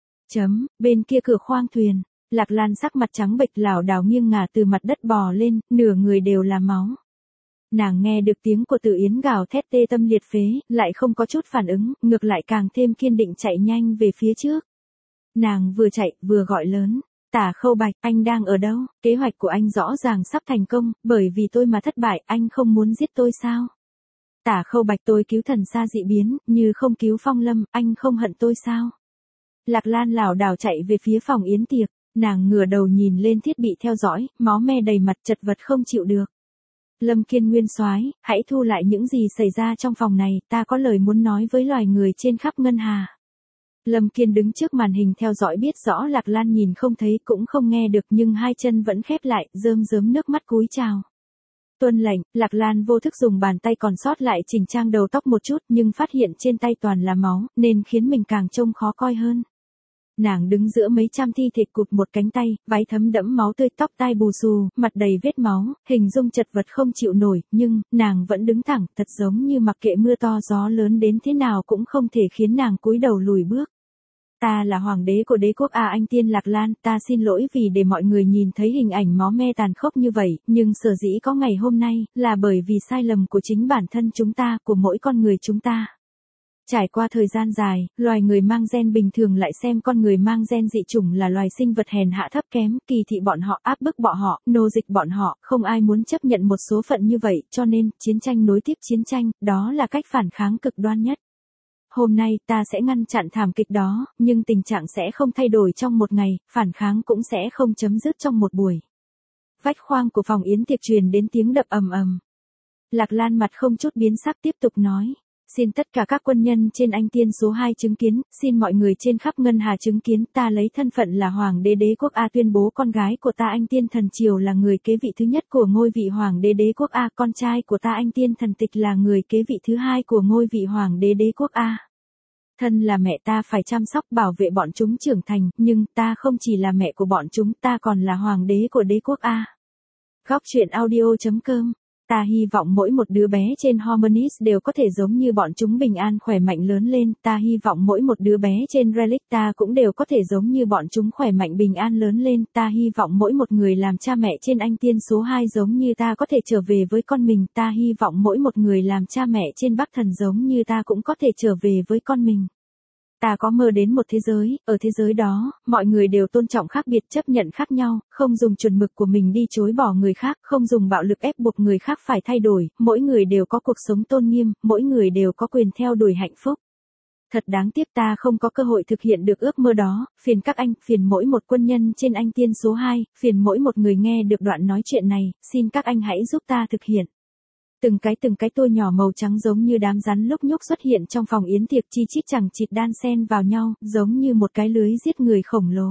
Bên kia cửa khoang thuyền, Lạc Lan sắc mặt trắng bệch lảo đảo nghiêng ngả từ mặt đất bò lên, nửa người đều là máu. Nàng nghe được tiếng của Tử Yến gào thét tê tâm liệt phế, lại không có chút phản ứng, ngược lại càng thêm kiên định chạy nhanh về phía trước. Nàng vừa chạy, vừa gọi lớn. Tả Khâu Bạch, anh đang ở đâu? Kế hoạch của anh rõ ràng sắp thành công, bởi vì tôi mà thất bại, anh không muốn giết tôi sao? Tả Khâu Bạch, tôi cứu thần xa dị biến, như không cứu Phong Lâm, anh không hận tôi sao? Lạc Lan lảo đảo chạy về phía phòng yến tiệc, nàng ngửa đầu nhìn lên thiết bị theo dõi, máu me đầy mặt, chật vật không chịu được. Lâm Kiên Nguyên soái, hãy thu lại những gì xảy ra trong phòng này, ta có lời muốn nói với loài người trên khắp ngân hà. Lâm Kiên đứng trước màn hình theo dõi, biết rõ Lạc Lan nhìn không thấy cũng không nghe được, nhưng hai chân vẫn khép lại, rơm rớm nước mắt cúi chào. Tuân lệnh. Lạc Lan vô thức dùng bàn tay còn sót lại chỉnh trang đầu tóc một chút, nhưng phát hiện trên tay toàn là máu, nên khiến mình càng trông khó coi hơn. Nàng đứng giữa mấy trăm thi thể cụt một cánh tay, váy thấm đẫm máu tươi, tóc tai bù xù, mặt đầy vết máu, hình dung chật vật không chịu nổi, nhưng, nàng vẫn đứng thẳng, thật giống như mặc kệ mưa to gió lớn đến thế nào cũng không thể khiến nàng cúi đầu lùi bước. Ta là hoàng đế của đế quốc A Anh Tiên Lạc Lan, ta xin lỗi vì để mọi người nhìn thấy hình ảnh máu me tàn khốc như vậy, nhưng sở dĩ có ngày hôm nay, là bởi vì sai lầm của chính bản thân chúng ta, của mỗi con người chúng ta. Trải qua thời gian dài, loài người mang gen bình thường lại xem con người mang gen dị chủng là loài sinh vật hèn hạ thấp kém, kỳ thị bọn họ, áp bức bọn họ, nô dịch bọn họ, không ai muốn chấp nhận một số phận như vậy, cho nên, chiến tranh nối tiếp chiến tranh, đó là cách phản kháng cực đoan nhất. Hôm nay, ta sẽ ngăn chặn thảm kịch đó, nhưng tình trạng sẽ không thay đổi trong một ngày, phản kháng cũng sẽ không chấm dứt trong một buổi. Vách khoang của phòng yến tiệc truyền đến tiếng đập ầm ầm. Lạc Lan mặt không chút biến sắc tiếp tục nói. Xin tất cả các quân nhân trên Anh Tiên số 2 chứng kiến, xin mọi người trên khắp ngân hà chứng kiến, ta lấy thân phận là Hoàng đế đế quốc A tuyên bố con gái của ta Anh Tiên Thần Triều là người kế vị thứ nhất của ngôi vị Hoàng đế đế quốc A, con trai của ta Anh Tiên Thần Tịch là người kế vị thứ hai của ngôi vị Hoàng đế đế quốc A. Thân là mẹ, ta phải chăm sóc bảo vệ bọn chúng trưởng thành, nhưng ta không chỉ là mẹ của bọn chúng, ta còn là Hoàng đế của đế quốc A. Góc truyện audio.com. Ta hy vọng mỗi một đứa bé trên Harmonies đều có thể giống như bọn chúng bình an khỏe mạnh lớn lên, ta hy vọng mỗi một đứa bé trên Relic ta cũng đều có thể giống như bọn chúng khỏe mạnh bình an lớn lên, ta hy vọng mỗi một người làm cha mẹ trên Anh Tiên số 2 giống như ta có thể trở về với con mình, ta hy vọng mỗi một người làm cha mẹ trên Bắc Thần giống như ta cũng có thể trở về với con mình. Ta có mơ đến một thế giới, ở thế giới đó, mọi người đều tôn trọng khác biệt, chấp nhận khác nhau, không dùng chuẩn mực của mình đi chối bỏ người khác, không dùng bạo lực ép buộc người khác phải thay đổi, mỗi người đều có cuộc sống tôn nghiêm, mỗi người đều có quyền theo đuổi hạnh phúc. Thật đáng tiếc ta không có cơ hội thực hiện được ước mơ đó, phiền các anh, phiền mỗi một quân nhân trên Anh Tiên số 2, phiền mỗi một người nghe được đoạn nói chuyện này, xin các anh hãy giúp ta thực hiện. Từng cái tua nhỏ màu trắng giống như đám rắn lúc nhúc xuất hiện trong phòng yến tiệc, chi chít chẳng chịt đan xen vào nhau, giống như một cái lưới giết người khổng lồ.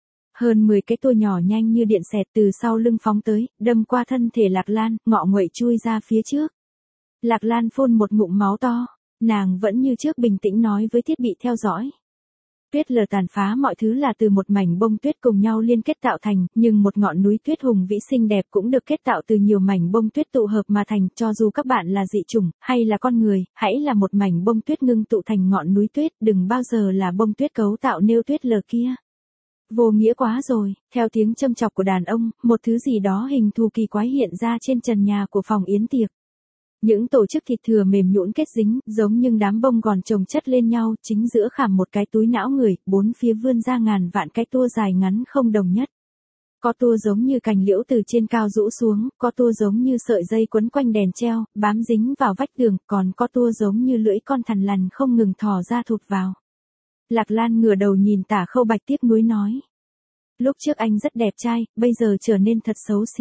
Hơn 10 cái tua nhỏ nhanh như điện xẹt từ sau lưng phóng tới, đâm qua thân thể Lạc Lan, ngọ nguậy chui ra phía trước. Lạc Lan phun một ngụm máu to, nàng vẫn như trước bình tĩnh nói với thiết bị theo dõi. Tuyết lở tàn phá mọi thứ là từ một mảnh bông tuyết cùng nhau liên kết tạo thành, nhưng một ngọn núi tuyết hùng vĩ xinh đẹp cũng được kết tạo từ nhiều mảnh bông tuyết tụ hợp mà thành, cho dù các bạn là dị chủng, hay là con người, hãy là một mảnh bông tuyết ngưng tụ thành ngọn núi tuyết, đừng bao giờ là bông tuyết cấu tạo nêu tuyết lở kia. Vô nghĩa quá rồi, theo tiếng châm chọc của đàn ông, một thứ gì đó hình thù kỳ quái hiện ra trên trần nhà của phòng yến tiệc. Những tổ chức thịt thừa mềm nhũn kết dính, giống như đám bông gòn chồng chất lên nhau, chính giữa khảm một cái túi não người, bốn phía vươn ra ngàn vạn cái tua dài ngắn không đồng nhất. Có tua giống như cành liễu từ trên cao rũ xuống, có tua giống như sợi dây quấn quanh đèn treo, bám dính vào vách tường, còn có tua giống như lưỡi con thằn lằn không ngừng thò ra thụt vào. Lạc Lan ngửa đầu nhìn Tả Khâu Bạch tiếc nuối nói. Lúc trước anh rất đẹp trai, bây giờ trở nên thật xấu xí.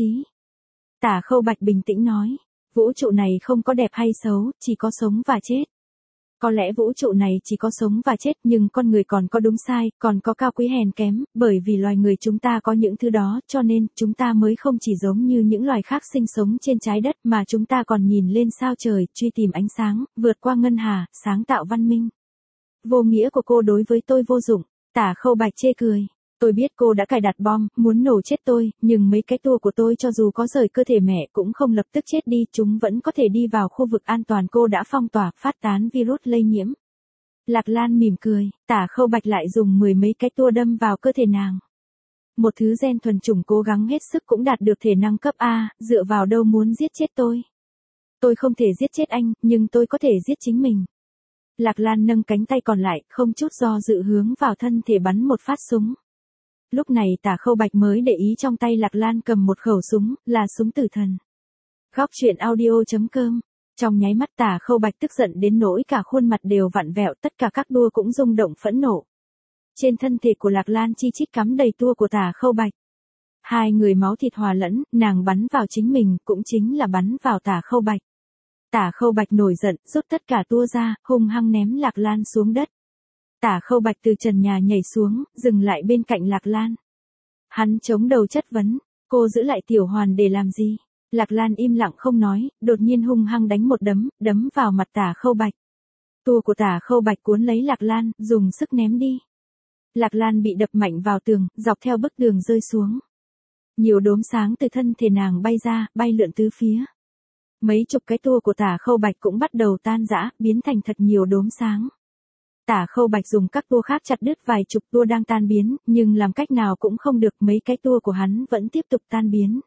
Tả Khâu Bạch bình tĩnh nói. Vũ trụ này không có đẹp hay xấu, chỉ có sống và chết. Có lẽ vũ trụ này chỉ có sống và chết, nhưng con người còn có đúng sai, còn có cao quý hèn kém, bởi vì loài người chúng ta có những thứ đó, cho nên chúng ta mới không chỉ giống như những loài khác sinh sống trên trái đất, mà chúng ta còn nhìn lên sao trời, truy tìm ánh sáng, vượt qua ngân hà, sáng tạo văn minh. Vô nghĩa của cô đối với tôi vô dụng. Tả Khâu Bạch chê cười. Tôi biết cô đã cài đặt bom, muốn nổ chết tôi, nhưng mấy cái tua của tôi cho dù có rời cơ thể mẹ cũng không lập tức chết đi, chúng vẫn có thể đi vào khu vực an toàn cô đã phong tỏa, phát tán virus lây nhiễm. Lạc Lan mỉm cười, Tả Khâu Bạch lại dùng mười mấy cái tua đâm vào cơ thể nàng. Một thứ gen thuần chủng cố gắng hết sức cũng đạt được thể năng cấp A, dựa vào đâu muốn giết chết tôi. Tôi không thể giết chết anh, nhưng tôi có thể giết chính mình. Lạc Lan nâng cánh tay còn lại, không chút do dự hướng vào thân thể bắn một phát súng. Lúc này Tả Khâu Bạch mới để ý trong tay Lạc Lan cầm một khẩu súng, là súng tử thần. Góc truyện audio.com. Trong nháy mắt Tả Khâu Bạch tức giận đến nỗi cả khuôn mặt đều vặn vẹo, tất cả các đua cũng rung động phẫn nộ. Trên thân thể của Lạc Lan chi chít cắm đầy tua của Tả Khâu Bạch. Hai người máu thịt hòa lẫn, nàng bắn vào chính mình, cũng chính là bắn vào Tả Khâu Bạch. Tả Khâu Bạch nổi giận, rút tất cả tua ra, hung hăng ném Lạc Lan xuống đất. Tả Khâu Bạch từ trần nhà nhảy xuống, dừng lại bên cạnh Lạc Lan. Hắn chống đầu chất vấn, cô giữ lại Tiểu Hoàn để làm gì? Lạc Lan im lặng không nói, đột nhiên hung hăng đánh một đấm vào mặt Tả Khâu Bạch. Tua của Tả Khâu Bạch cuốn lấy Lạc Lan, dùng sức ném đi. Lạc Lan bị đập mạnh vào tường, dọc theo bức tường rơi xuống. Nhiều đốm sáng từ thân thể nàng bay ra, bay lượn tứ phía. Mấy chục cái tua của Tả Khâu Bạch cũng bắt đầu tan rã, biến thành thật nhiều đốm sáng. Tả Khâu Bạch dùng các tua khác chặt đứt vài chục tua đang tan biến, nhưng làm cách nào cũng không được, mấy cái tua của hắn vẫn tiếp tục tan biến.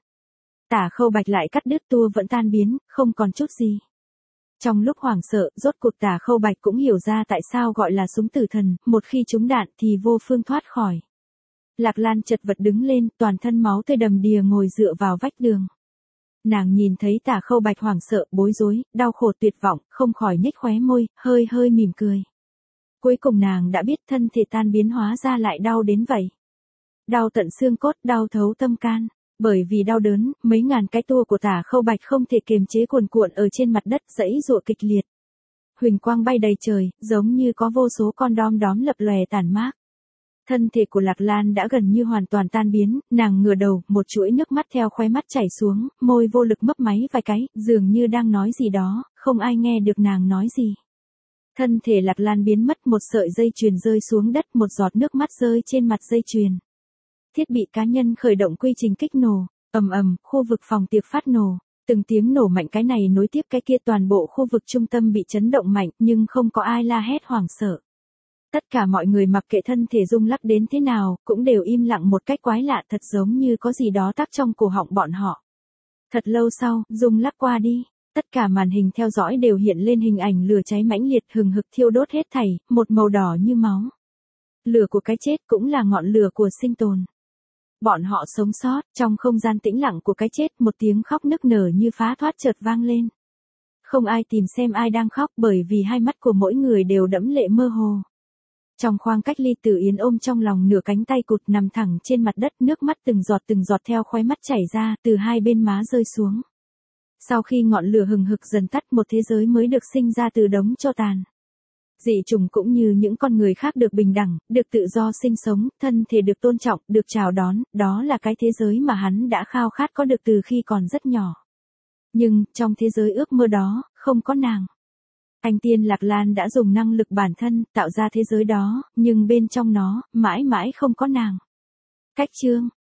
Tả Khâu Bạch lại cắt đứt tua vẫn tan biến, không còn chút gì. Trong lúc hoảng sợ, rốt cuộc Tả Khâu Bạch cũng hiểu ra tại sao gọi là súng tử thần, một khi trúng đạn thì vô phương thoát khỏi. Lạc Lan chật vật đứng lên, toàn thân máu tươi đầm đìa ngồi dựa vào vách tường. Nàng nhìn thấy Tả Khâu Bạch hoảng sợ, bối rối, đau khổ tuyệt vọng, không khỏi nhếch khóe môi, hơi mỉm cười. Cuối cùng nàng đã biết thân thể tan biến hóa ra lại đau đến vậy. Đau tận xương cốt, đau thấu tâm can. Bởi vì đau đớn, mấy ngàn cái tua của Tả Khâu Bạch không thể kiềm chế cuồn cuộn ở trên mặt đất, giãy giụa kịch liệt. Huỳnh quang bay đầy trời, giống như có vô số con đom đóm lập lòe tản mát. Thân thể của Lạc Lan đã gần như hoàn toàn tan biến, nàng ngửa đầu, một chuỗi nước mắt theo khóe mắt chảy xuống, môi vô lực mấp máy vài cái, dường như đang nói gì đó, không ai nghe được nàng nói gì. Thân thể Lạc Lan biến mất, một sợi dây chuyền rơi xuống đất, một giọt nước mắt rơi trên mặt dây chuyền. Thiết bị cá nhân khởi động quy trình kích nổ, ầm, khu vực phòng tiệc phát nổ, từng tiếng nổ mạnh cái này nối tiếp cái kia, toàn bộ khu vực trung tâm bị chấn động mạnh, nhưng không có ai la hét hoảng sợ. Tất cả mọi người mặc kệ thân thể rung lắc đến thế nào, cũng đều im lặng một cách quái lạ, thật giống như có gì đó tắc trong cổ họng bọn họ. Thật lâu sau, rung lắc qua đi. Tất cả màn hình theo dõi đều hiện lên hình ảnh lửa cháy mãnh liệt hừng hực thiêu đốt hết thảy, một màu đỏ như máu. Lửa của cái chết cũng là ngọn lửa của sinh tồn. Bọn họ sống sót, trong không gian tĩnh lặng của cái chết, một tiếng khóc nức nở như phá thoát chợt vang lên. Không ai tìm xem ai đang khóc, bởi vì hai mắt của mỗi người đều đẫm lệ mơ hồ. Trong khoang cách ly, Tử Yến ôm trong lòng nửa cánh tay cụt nằm thẳng trên mặt đất, nước mắt từng giọt theo khóe mắt chảy ra, từ hai bên má rơi xuống. Sau khi ngọn lửa hừng hực dần tắt, một thế giới mới được sinh ra từ đống tro tàn. Dị chủng cũng như những con người khác được bình đẳng, được tự do sinh sống, thân thể được tôn trọng, được chào đón, đó là cái thế giới mà hắn đã khao khát có được từ khi còn rất nhỏ. Nhưng, trong thế giới ước mơ đó, không có nàng. Anh Tiên Lạc Lan đã dùng năng lực bản thân, tạo ra thế giới đó, nhưng bên trong nó, mãi mãi không có nàng. Cách chương